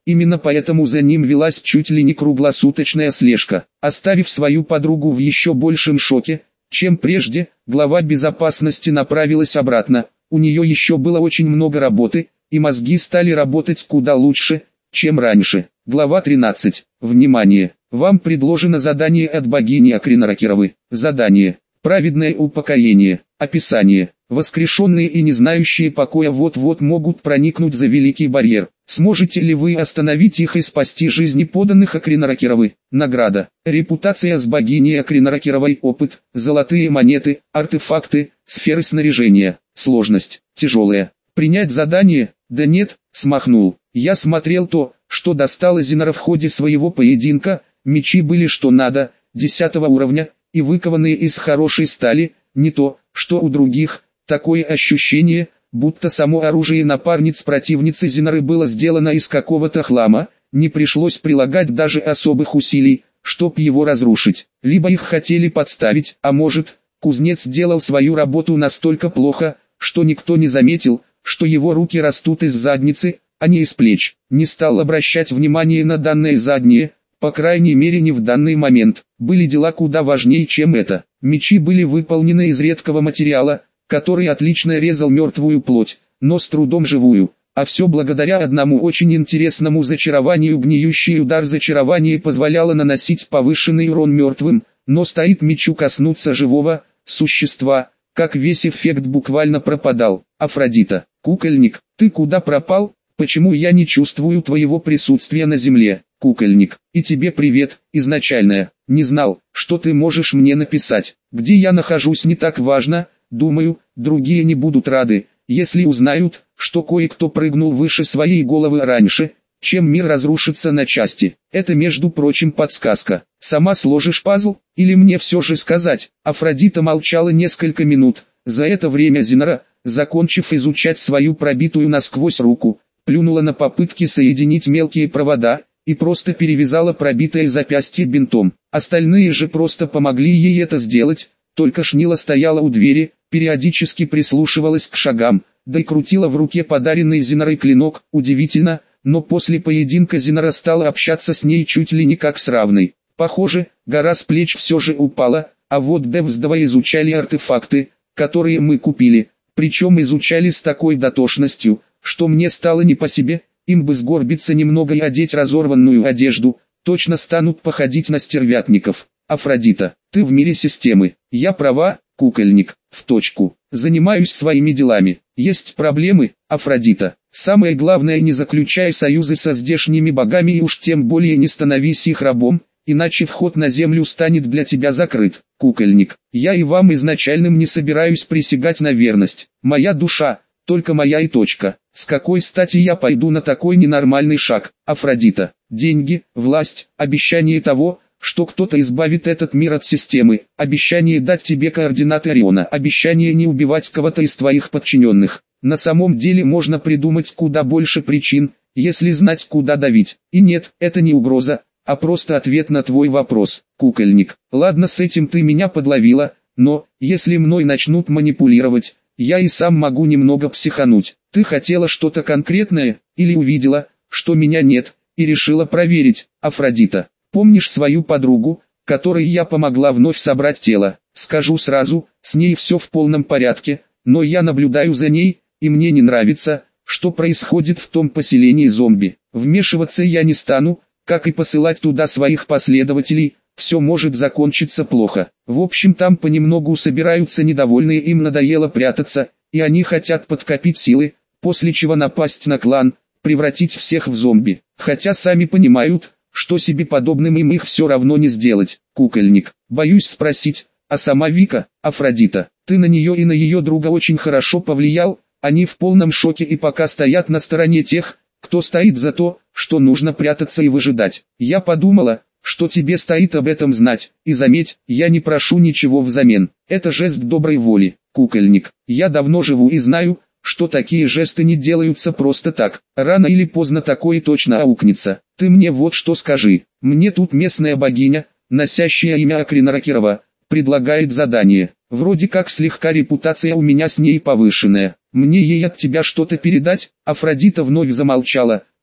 Именно поэтому за ним велась чуть ли не круглосуточная слежка. Оставив свою подругу в еще большем шоке, чем прежде, глава безопасности направилась обратно. У нее еще было очень много работы, и мозги стали работать куда лучше, чем раньше. Глава 13. Внимание! Вам предложено задание от богини Акринаракеровы. Задание. Праведное упокоение. Описание. Воскрешенные и не знающие покоя вот-вот могут проникнуть за великий барьер. Сможете ли вы остановить их и спасти жизни подданных Акринаракеровы? Награда. Репутация с богиней Акринаракеровой. Опыт. Золотые монеты, артефакты, сферы снаряжения. Сложность. Тяжелая. Принять задание? Да нет, смахнул. Я смотрел то, что достала Зинара в ходе своего поединка. Мечи были что надо, 10 уровня, и выкованные из хорошей стали, не то, что у других. Такое ощущение, будто само оружие напарниц противницы Зинары было сделано из какого-то хлама, не пришлось прилагать даже особых усилий, чтоб его разрушить. Либо их хотели подставить, а может, кузнец делал свою работу настолько плохо, что никто не заметил, что его руки растут из задницы, а не из плеч. Не стал обращать внимание на данное заднее, по крайней мере не в данный момент. Были дела куда важнее, чем это. Мечи были выполнены из редкого материала, который отлично резал мертвую плоть, но с трудом живую. А все благодаря одному очень интересному зачарованию. Гниющий удар зачарования позволяло наносить повышенный урон мертвым, но стоит мечу коснуться живого существа, как весь эффект буквально пропадал. Афродита, кукольник, ты куда пропал? Почему я не чувствую твоего присутствия на земле? Кукольник, и тебе привет, изначальная. Не знал, что ты можешь мне написать. Где я нахожусь, не так важно. Думаю, другие не будут рады, если узнают, что кое-кто прыгнул выше своей головы раньше, чем мир разрушится на части. Это, между прочим, подсказка. Сама сложишь пазл, или мне все же сказать? Афродита молчала несколько минут. За это время Зинара, закончив изучать свою пробитую насквозь руку, плюнула на попытки соединить мелкие провода и просто перевязала пробитое запястье бинтом. Остальные же просто помогли ей это сделать. Только Шнила стояла у двери, периодически прислушивалась к шагам, да и крутила в руке подаренный Зинарой клинок. Удивительно, но после поединка Зинара стала общаться с ней чуть ли не как с равной. Похоже, гора с плеч все же упала, а вот Дэв с Давой изучали артефакты, которые мы купили, причем изучали с такой дотошностью, что мне стало не по себе. Им бы сгорбиться немного и одеть разорванную одежду, точно станут походить на стервятников. Афродита, ты в мире системы. Я права, кукольник, в точку. Занимаюсь своими делами. Есть проблемы, Афродита. Самое главное, не заключай союзы со здешними богами и уж тем более не становись их рабом, иначе вход на землю станет для тебя закрыт. Кукольник, я и вам изначальным не собираюсь присягать на верность. Моя душа, только моя и точка. С какой стати я пойду на такой ненормальный шаг? Афродита, деньги, власть, обещание того, что кто-то избавит этот мир от системы, обещание дать тебе координаты Ориона, обещание не убивать кого-то из твоих подчиненных. На самом деле можно придумать куда больше причин, если знать, куда давить. И нет, это не угроза, а просто ответ на твой вопрос, кукольник. Ладно, с этим ты меня подловила, но, если мной начнут манипулировать, я и сам могу немного психануть. Ты хотела что-то конкретное, или увидела, что меня нет, и решила проверить? Афродита, помнишь свою подругу, которой я помогла вновь собрать тело? Скажу сразу, с ней все в полном порядке, но я наблюдаю за ней, и мне не нравится, что происходит в том поселении зомби. Вмешиваться я не стану, как и посылать туда своих последователей. Все может закончиться плохо. В общем, там понемногу собираются недовольные, им надоело прятаться, и они хотят подкопить силы, после чего напасть на клан, превратить всех в зомби. Хотя сами понимают, что себе подобным им их все равно не сделать. Кукольник, боюсь спросить, а сама Вика, Афродита, ты на нее и на ее друга очень хорошо повлиял? Они в полном шоке и пока стоят на стороне тех, кто стоит за то, что нужно прятаться и выжидать. Я подумала, что тебе стоит об этом знать, и заметь, я не прошу ничего взамен. Это жест доброй воли, кукольник. Я давно живу и знаю, что такие жесты не делаются просто так. Рано или поздно такое точно аукнется. Ты мне вот что скажи. Мне тут местная богиня, носящая имя Акринаракерова, предлагает задание. Вроде как слегка репутация у меня с ней повышенная. Мне ей от тебя что-то передать? Афродита вновь замолчала.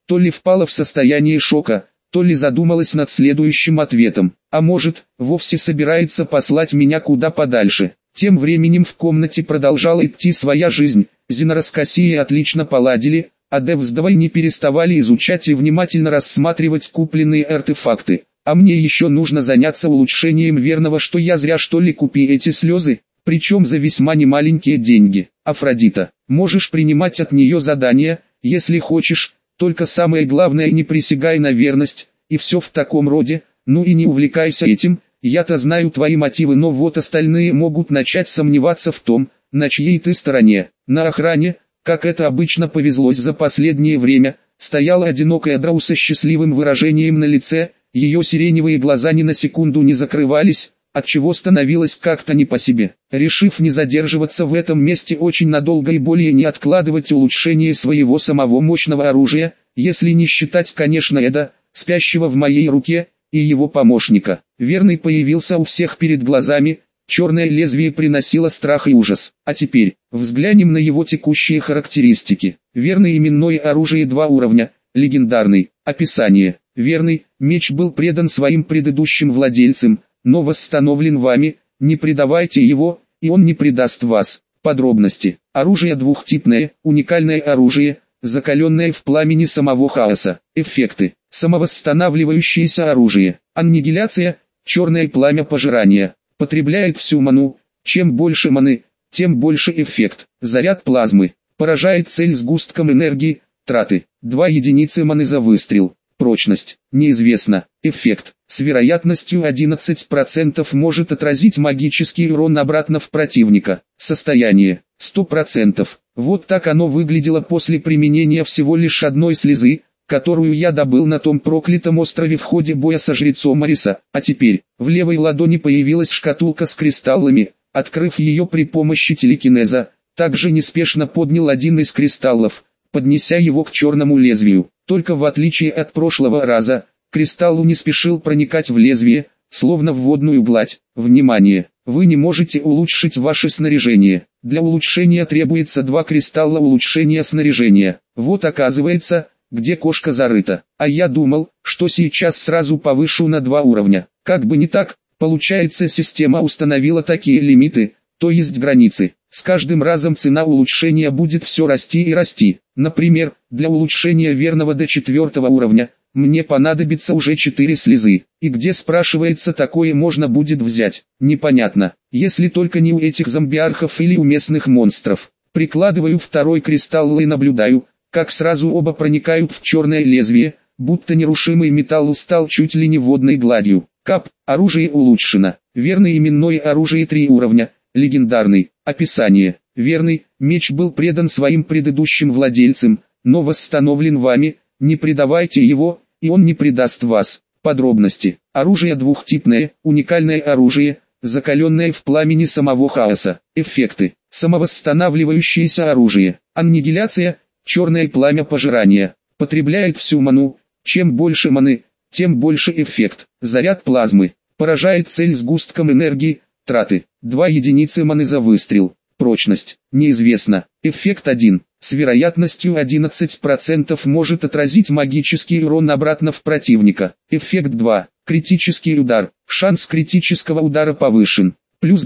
то ли впала в состояние шока, то ли задумалась над следующим ответом, а может, вовсе собирается послать меня куда подальше. Тем временем в комнате продолжала идти своя жизнь, Зинора с Кассией отлично поладили, а Дев с Давой не переставали изучать и внимательно рассматривать купленные артефакты. А мне еще нужно заняться улучшением верного, что я зря что ли купи эти слезы, причем за весьма немаленькие деньги. Афродита, можешь принимать от нее задания, если хочешь, только самое главное не присягай на верность, и все в таком роде, ну и не увлекайся этим, я-то знаю твои мотивы, но вот остальные могут начать сомневаться в том, на чьей ты стороне. На охране, как это обычно повезлось за последнее время, стояла одинокая Драу со счастливым выражением на лице, ее сиреневые глаза ни на секунду не закрывались, отчего становилось как-то не по себе. Решив не задерживаться в этом месте очень надолго и более не откладывать улучшение своего самого мощного оружия, если не считать, конечно, Эда, спящего в моей руке, и его помощника. Верный появился у всех перед глазами, черное лезвие приносило страх и ужас. А теперь, взглянем на его текущие характеристики. Верный именное оружие 2 уровня, легендарный. Описание. Верный, меч был предан своим предыдущим владельцам, но восстановлен вами, не предавайте его, и он не предаст вас. Подробности. Оружие двухтипное, уникальное оружие, закаленное в пламени самого хаоса. Эффекты. Самовосстанавливающееся оружие. Аннигиляция, черное пламя пожирания. Потребляет всю ману, чем больше маны, тем больше эффект. Заряд плазмы. Поражает цель сгустком энергии, траты. 2 единицы маны за выстрел. Прочность. Неизвестно. Эффект. С вероятностью 11% может отразить магический урон обратно в противника. Состояние. 100%. Вот так оно выглядело после применения всего лишь одной слезы, которую я добыл на том проклятом острове в ходе боя со жрецом Ариса. А теперь, в левой ладони появилась шкатулка с кристаллами. Открыв ее при помощи телекинеза, также неспешно поднял один из кристаллов, поднеся его к черному лезвию. Только в отличие от прошлого раза, кристалл не спешил проникать в лезвие, словно в водную гладь. Внимание! Вы не можете улучшить ваше снаряжение. Для улучшения требуется 2 кристалла улучшения снаряжения. Вот оказывается, где кошка зарыта. А я думал, что сейчас сразу повышу на 2 уровня. Как бы не так, получается, система установила такие лимиты, то есть границы. С каждым разом цена улучшения будет все расти и расти. Например, для улучшения верного до 4 уровня, мне понадобится уже 4 слезы. И где, спрашивается, такое можно будет взять? Непонятно. Если только не у этих зомбиархов или у местных монстров. Прикладываю 2 кристалл и наблюдаю, как сразу оба проникают в черное лезвие, будто нерушимый металл стал чуть ли не водной гладью. Кап, оружие улучшено. Верное именное оружие 3 уровня, легендарный. Описание. Верный, меч был предан своим предыдущим владельцам, но восстановлен вами, не предавайте его, и он не предаст вас. Подробности. Оружие двухтипное, уникальное оружие, закаленное в пламени самого хаоса. Эффекты. Самовосстанавливающееся оружие. Аннигиляция, черное пламя пожирания. Потребляет всю ману, чем больше маны, тем больше эффект. Заряд плазмы. Поражает цель сгустком энергии, траты. 2 единицы маны за выстрел. Прочность. Неизвестно. Эффект 1. С вероятностью 11% может отразить магический урон обратно в противника. Эффект 2. Критический удар. Шанс критического удара повышен. Плюс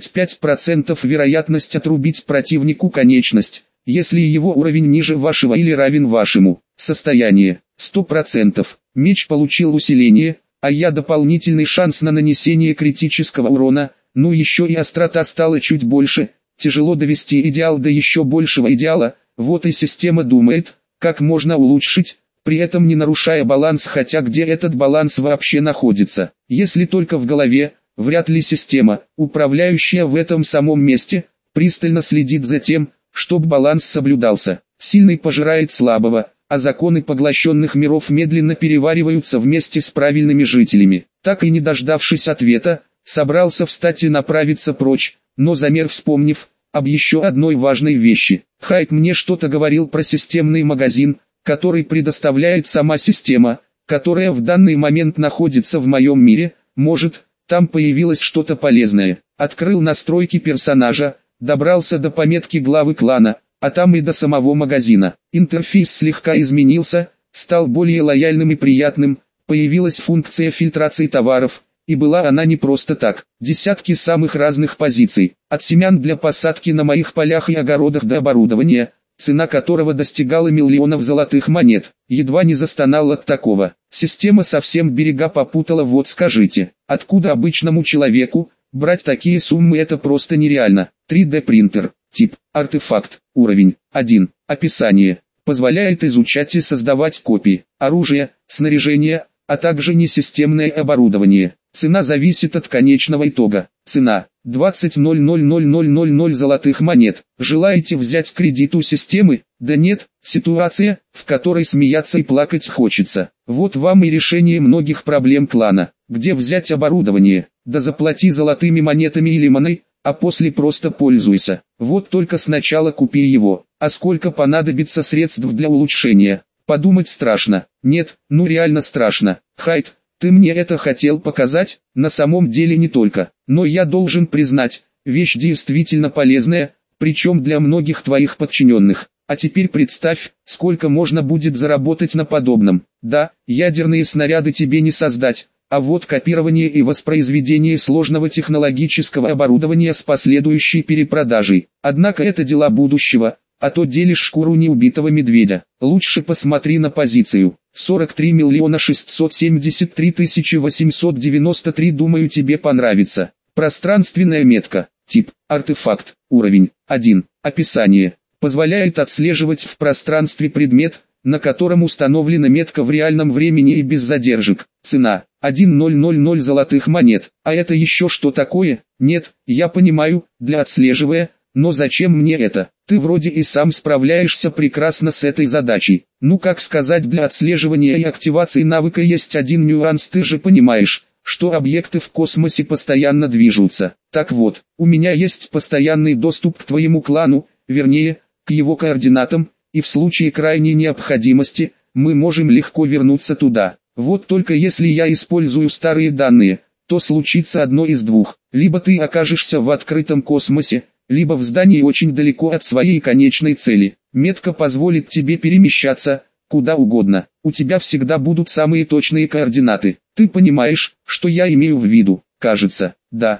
25% вероятность отрубить противнику конечность, если его уровень ниже вашего или равен вашему. Состояние. 100%. Меч получил усиление, а я дополнительный шанс на нанесение критического урона, ну еще и острота стала чуть больше. Тяжело довести идеал до еще большего идеала, вот и система думает, как можно улучшить, при этом не нарушая баланс, хотя где этот баланс вообще находится. Если только в голове, вряд ли система, управляющая в этом самом месте, пристально следит за тем, чтобы баланс соблюдался. Сильный пожирает слабого, а законы поглощенных миров медленно перевариваются вместе с правильными жителями. Так и не дождавшись ответа, собрался встать и направиться прочь, но замер, вспомнив об еще одной важной вещи. Хайп мне что-то говорил про системный магазин, который предоставляет сама система, которая в данный момент находится в моем мире. Может, там появилось что-то полезное. Открыл настройки персонажа, добрался до пометки главы клана, а там и до самого магазина. Интерфейс слегка изменился, стал более лояльным и приятным, появилась функция фильтрации товаров, и была она не просто так. Десятки самых разных позиций, от семян для посадки на моих полях и огородах до оборудования, цена которого достигала миллионов золотых монет. Едва не застонал от такого. Система совсем берега попутала. Вот скажите, откуда обычному человеку брать такие суммы? Это просто нереально. 3D принтер, тип, артефакт, уровень 1, описание. Позволяет изучать и создавать копии, оружия, снаряжения, а также несистемное оборудование. Цена зависит от конечного итога. Цена 20,000,000 золотых монет. Желаете взять кредит у системы? Да нет, ситуация, в которой смеяться и плакать хочется. Вот вам и решение многих проблем клана. Где взять оборудование? Да заплати золотыми монетами или маной, а после просто пользуйся. Вот только сначала купи его. А сколько понадобится средств для улучшения? Подумать страшно. Нет, ну реально страшно. Хайд, ты мне это хотел показать? На самом деле не только. Но я должен признать, вещь действительно полезная, причем для многих твоих подчиненных. А теперь представь, сколько можно будет заработать на подобном. Да, ядерные снаряды тебе не создать, а вот копирование и воспроизведение сложного технологического оборудования с последующей перепродажей. Однако это дела будущего, а то делишь шкуру неубитого медведя. Лучше посмотри на позицию. 43 673 893, думаю, тебе понравится. Пространственная метка, тип, артефакт, уровень 1, описание. Позволяет отслеживать в пространстве предмет, на котором установлена метка в реальном времени и без задержек. Цена 1,000 золотых монет. А это еще что такое? Нет, я понимаю, для отслеживания, но зачем мне это? Ты вроде и сам справляешься прекрасно с этой задачей. Ну как сказать, для отслеживания и активации навыка есть один нюанс, ты же понимаешь, что объекты в космосе постоянно движутся. Так вот, у меня есть постоянный доступ к твоему клану, вернее, к его координатам, и в случае крайней необходимости, мы можем легко вернуться туда. Вот только если я использую старые данные, то случится одно из двух. Либо ты окажешься в открытом космосе, либо в здании очень далеко от своей конечной цели. Метка позволит тебе перемещаться куда угодно. У тебя всегда будут самые точные координаты. Ты понимаешь, что я имею в виду? Кажется, да.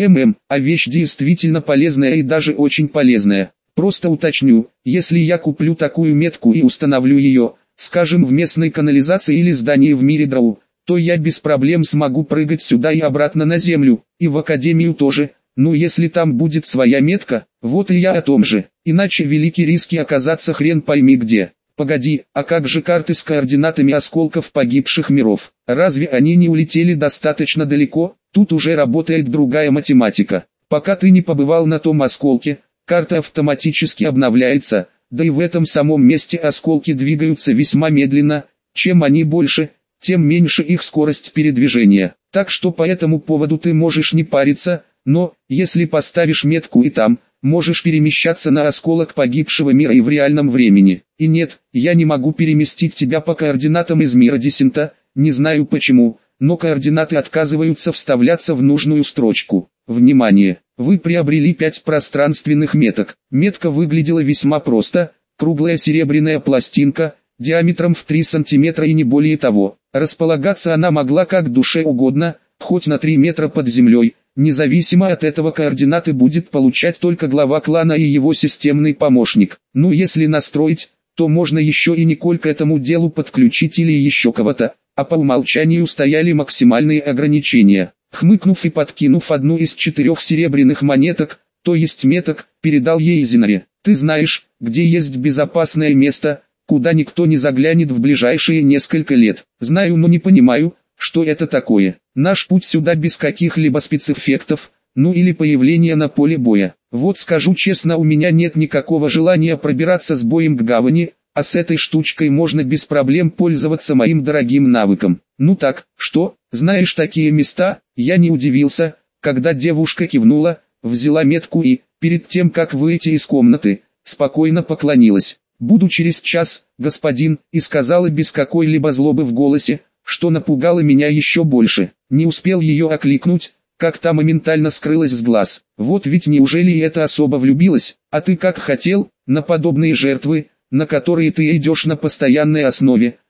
А вещь действительно полезная и даже очень полезная. Просто уточню, если я куплю такую метку и установлю ее, скажем, в местной канализации или здании в мире Драу, то я без проблем смогу прыгать сюда и обратно на землю, и в академию тоже. Ну если там будет своя метка, вот и я о том же, иначе велики риски оказаться хрен пойми где. Погоди, а как же карты с координатами осколков погибших миров? Разве они не улетели достаточно далеко? Тут уже работает другая математика. Пока ты не побывал на том осколке, карта автоматически обновляется, да и в этом самом месте осколки двигаются весьма медленно, чем они больше, тем меньше их скорость передвижения. Так что по этому поводу ты можешь не париться, но, если поставишь метку и там, можешь перемещаться на осколок погибшего мира и в реальном времени. И нет, я не могу переместить тебя по координатам из мира Десента, не знаю почему, но координаты отказываются вставляться в нужную строчку. Внимание! Вы приобрели 5 пространственных меток. Метка выглядела весьма просто, круглая серебряная пластинка, диаметром в 3 см и не более того. Располагаться она могла как душе угодно, хоть на 3 метра под землей. Независимо от этого координаты будет получать только глава клана и его системный помощник. Ну если настроить, то можно еще и Николь к этому делу подключить или еще кого-то, а по умолчанию стояли максимальные ограничения. Хмыкнув и подкинув одну из 4 серебряных монеток, то есть меток, передал ей Зинаре. Ты знаешь, где есть безопасное место, куда никто не заглянет в ближайшие несколько лет. Знаю, но не понимаю, что это такое. Наш путь сюда без каких-либо спецэффектов, ну или появления на поле боя. Вот скажу честно, у меня нет никакого желания пробираться с боем к гавани, а с этой штучкой можно без проблем пользоваться моим дорогим навыком. Ну так, что, знаешь такие места? Я не удивился, когда девушка кивнула, взяла метку и, перед тем как выйти из комнаты, спокойно поклонилась. «Буду через час, господин», и сказала без какой-либо злобы в голосе, что напугало меня еще больше. Не успел ее окликнуть, как та моментально скрылась с глаз. Вот ведь неужели это особо влюбилась? А ты как хотел, на подобные жертвы, на которые ты идешь на постоянной основе,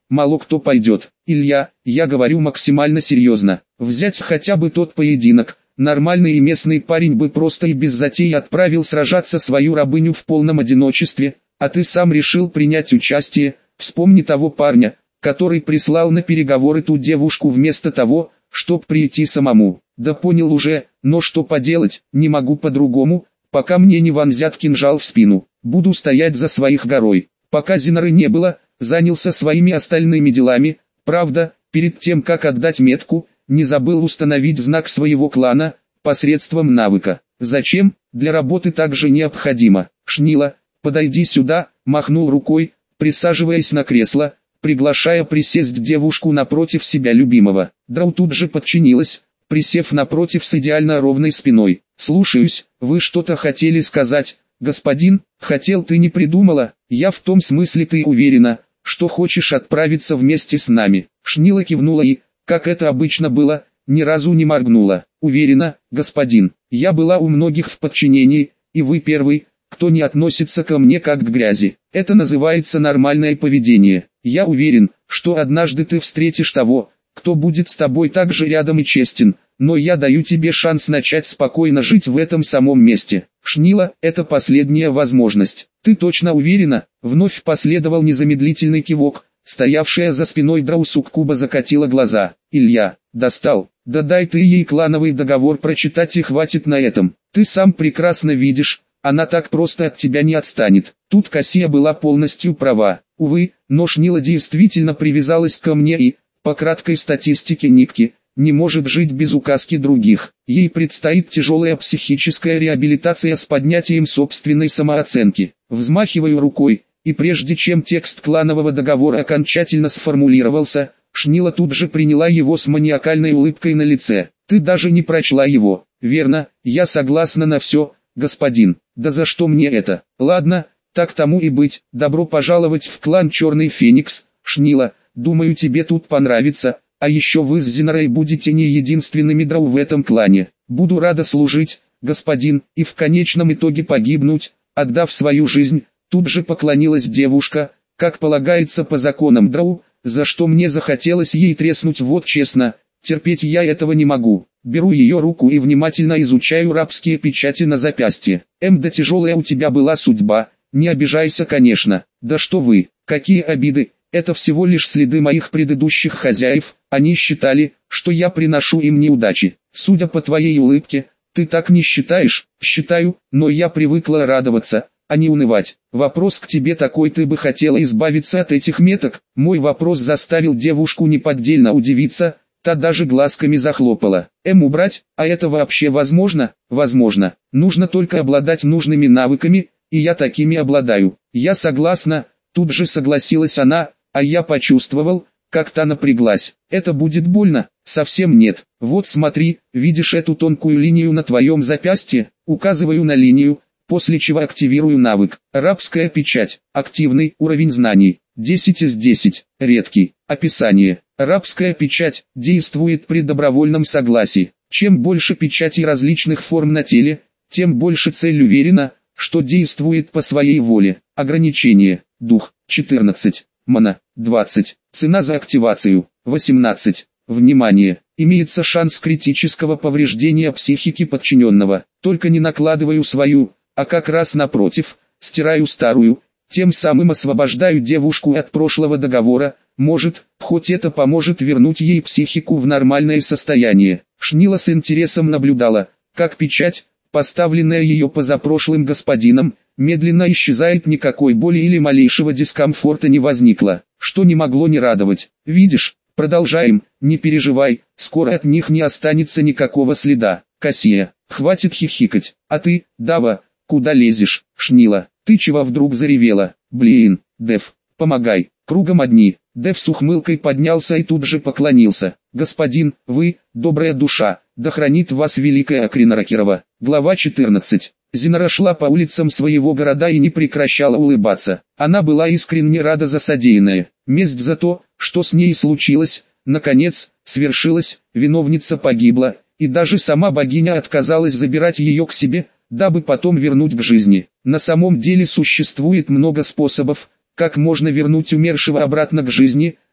мало кто пойдет. Илья, я говорю максимально серьезно. Взять хотя бы тот поединок. Нормальный и местный парень бы просто и без затей отправил сражаться свою рабыню в полном одиночестве, а ты сам решил принять участие. Вспомни того парня, который прислал на переговоры ту девушку вместо того, чтоб прийти самому. Да понял уже, но что поделать, не могу по-другому, пока мне не вонзят кинжал в спину. Буду стоять за своих горой. Пока Зинары не было, занялся своими остальными делами. Правда, перед тем как отдать метку, не забыл установить знак своего клана, посредством навыка. Зачем? Для работы также необходимо. Шнила, подойди сюда, махнул рукой, присаживаясь на кресло, приглашая присесть девушку напротив себя любимого. Драу тут же подчинилась, присев напротив с идеально ровной спиной. «Слушаюсь, вы что-то хотели сказать, господин?» «Хотел, ты не придумала, я в том смысле, ты уверена, что хочешь отправиться вместе с нами?» Шнила кивнула и, как это обычно было, ни разу не моргнула. «Уверена, господин, я была у многих в подчинении, и вы первый, кто не относится ко мне как к грязи. Это называется нормальное поведение. Я уверен, что однажды ты встретишь того, кто будет с тобой так же рядом и честен, но я даю тебе шанс начать спокойно жить в этом самом месте. Шнила, это последняя возможность. Ты точно уверена?» Вновь последовал незамедлительный кивок. Стоявшая за спиной Драу Суккуба закатила глаза. «Илья, достал. Да дай ты ей клановый договор прочитать и хватит на этом. Ты сам прекрасно видишь, она так просто от тебя не отстанет». Тут Кассия была полностью права. Увы, но Шнила действительно привязалась ко мне и, по краткой статистике Никки, не может жить без указки других. Ей предстоит тяжелая психическая реабилитация с поднятием собственной самооценки. Взмахиваю рукой, и прежде чем текст кланового договора окончательно сформулировался, Шнила тут же приняла его с маниакальной улыбкой на лице. «Ты даже не прочла его, верно? Я согласна на все, господин. Да за что мне это? Ладно, так тому и быть. Добро пожаловать в клан Черный Феникс, Шнила. Думаю, тебе тут понравится. А еще вы с Зинарой будете не единственными драу в этом клане. Буду рада служить, господин, и в конечном итоге погибнуть, отдав свою жизнь». Тут же поклонилась девушка, как полагается по законам драу, за что мне захотелось ей треснуть. Вот честно, терпеть я этого не могу. Беру ее руку и внимательно изучаю рабские печати на запястье. Да тяжелая у тебя была судьба, не обижайся, конечно. Да что вы, какие обиды, это всего лишь следы моих предыдущих хозяев, они считали, что я приношу им неудачи. Судя по твоей улыбке, ты так не считаешь? Считаю, но я привыкла радоваться, а не унывать. Вопрос к тебе такой: ты бы хотела избавиться от этих меток? Мой вопрос заставил девушку неподдельно удивиться, та даже глазками захлопала. Убрать, а это вообще возможно? Возможно. Нужно только обладать нужными навыками, и я такими обладаю. Я согласна, тут же согласилась она, а я почувствовал, как та напряглась. Это будет больно? Совсем нет. Вот смотри, видишь эту тонкую линию на твоем запястье? Указываю на линию, после чего активирую навык. Рабская печать. Активный уровень знаний. 10 из 10. Редкий. Описание. Рабская печать действует при добровольном согласии. Чем больше печатей различных форм на теле, тем больше цель уверена, что действует по своей воле. Ограничение. Дух. 14. Мана. 20. Цена за активацию. 18. Внимание! Имеется шанс критического повреждения психики подчиненного. Только не накладываю свою, а как раз напротив, стираю старую, тем самым освобождаю девушку от прошлого договора. Может, хоть это поможет вернуть ей психику в нормальное состояние. Шнила с интересом наблюдала, как печать, поставленная ее позапрошлым господином, медленно исчезает. Никакой боли или малейшего дискомфорта не возникло, что не могло не радовать. Видишь, продолжаем, не переживай, скоро от них не останется никакого следа. Кассия, хватит хихикать. А ты, Дава, куда лезешь? Шнила, ты чего вдруг заревела? Блин, Дев, помогай, кругом одни. Дев с ухмылкой поднялся и тут же поклонился. Господин, вы, добрая душа, да хранит вас великая Акринаракирова. Глава 14. Зинара шла по улицам своего города и не прекращала улыбаться. Она была искренне рада за содеянное. Месть за то, что с ней случилось, наконец, свершилась, виновница погибла, и даже сама богиня отказалась забирать ее к себе, дабы потом вернуть к жизни. На самом деле существует много способов, как можно вернуть умершего обратно к жизни,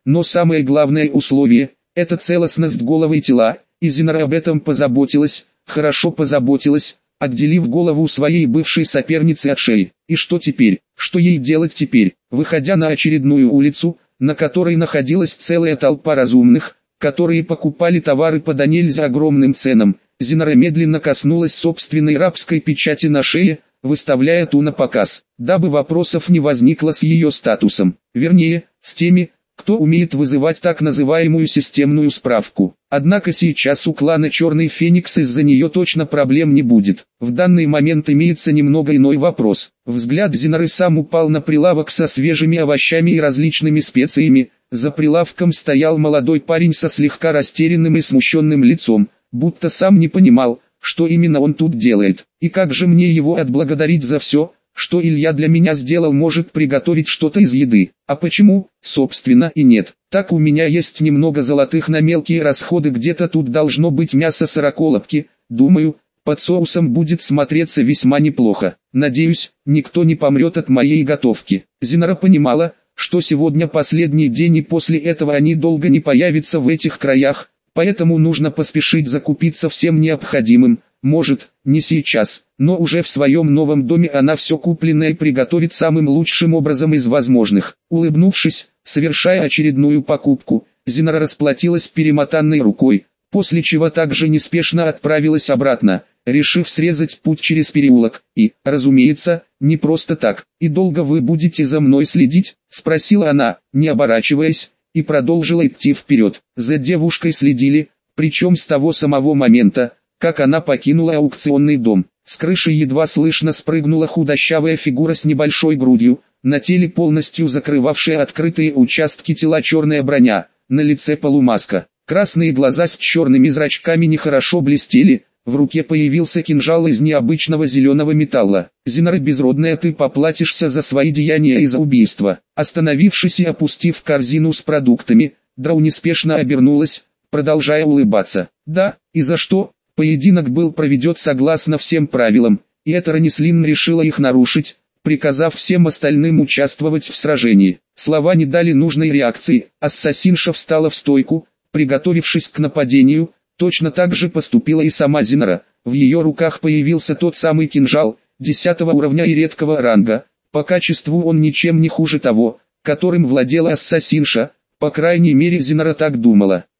но самое главное условие – это целостность головы и тела, и Зинара об этом позаботилась, хорошо позаботилась, отделив голову своей бывшей соперницы от шеи. И что теперь? Что ей делать теперь? Выходя на очередную улицу, на которой находилась целая толпа разумных, которые покупали товары по да нельзя огромным ценам, Зинара медленно коснулась собственной рабской печати на шее, выставляя ту на показ, дабы вопросов не возникло с ее статусом, вернее, с теми, кто умеет вызывать так называемую системную справку. Однако сейчас у клана Черный Феникс из-за нее точно проблем не будет. В данный момент имеется немного иной вопрос. Взгляд Зинары сам упал на прилавок со свежими овощами и различными специями. За прилавком стоял молодой парень со слегка растерянным и смущенным лицом, будто сам не понимал, что именно он тут делает. И как же мне его отблагодарить за все, что Илья для меня сделал? Может приготовить что-то из еды? А почему, собственно, и нет? Так у меня есть немного золотых на мелкие расходы, где-то тут должно быть мясо сороколотки, думаю, под соусом будет смотреться весьма неплохо. Надеюсь, никто не помрет от моей готовки. Зинара понимала, что сегодня последний день и после этого они долго не появятся в этих краях, поэтому нужно поспешить закупиться всем необходимым. Может, не сейчас, но уже в своем новом доме она все купленное приготовит самым лучшим образом из возможных. Улыбнувшись, совершая очередную покупку, Зинара расплатилась перемотанной рукой, после чего также неспешно отправилась обратно, решив срезать путь через переулок. И, разумеется, не просто так. «И долго вы будете за мной следить?» – спросила она, не оборачиваясь, и продолжила идти вперед. За девушкой следили, причем с того самого момента, как она покинула аукционный дом. С крыши едва слышно спрыгнула худощавая фигура с небольшой грудью, на теле полностью закрывавшая открытые участки тела черная броня, на лице полумаска. Красные глаза с черными зрачками нехорошо блестели, в руке появился кинжал из необычного зеленого металла. «Зинара безродная, ты поплатишься за свои деяния и за убийство». Остановившись и опустив корзину с продуктами, Драу неспешно обернулась, продолжая улыбаться. «Да, и за что?» Поединок был проведен согласно всем правилам, и эта Ранислин решила их нарушить, приказав всем остальным участвовать в сражении. Слова не дали нужной реакции, ассасинша встала в стойку, приготовившись к нападению. Точно так же поступила и сама Зинара. В ее руках появился тот самый кинжал, 10-го уровня и редкого ранга. По качеству он ничем не хуже того, которым владела ассасинша, по крайней мере Зинара так думала.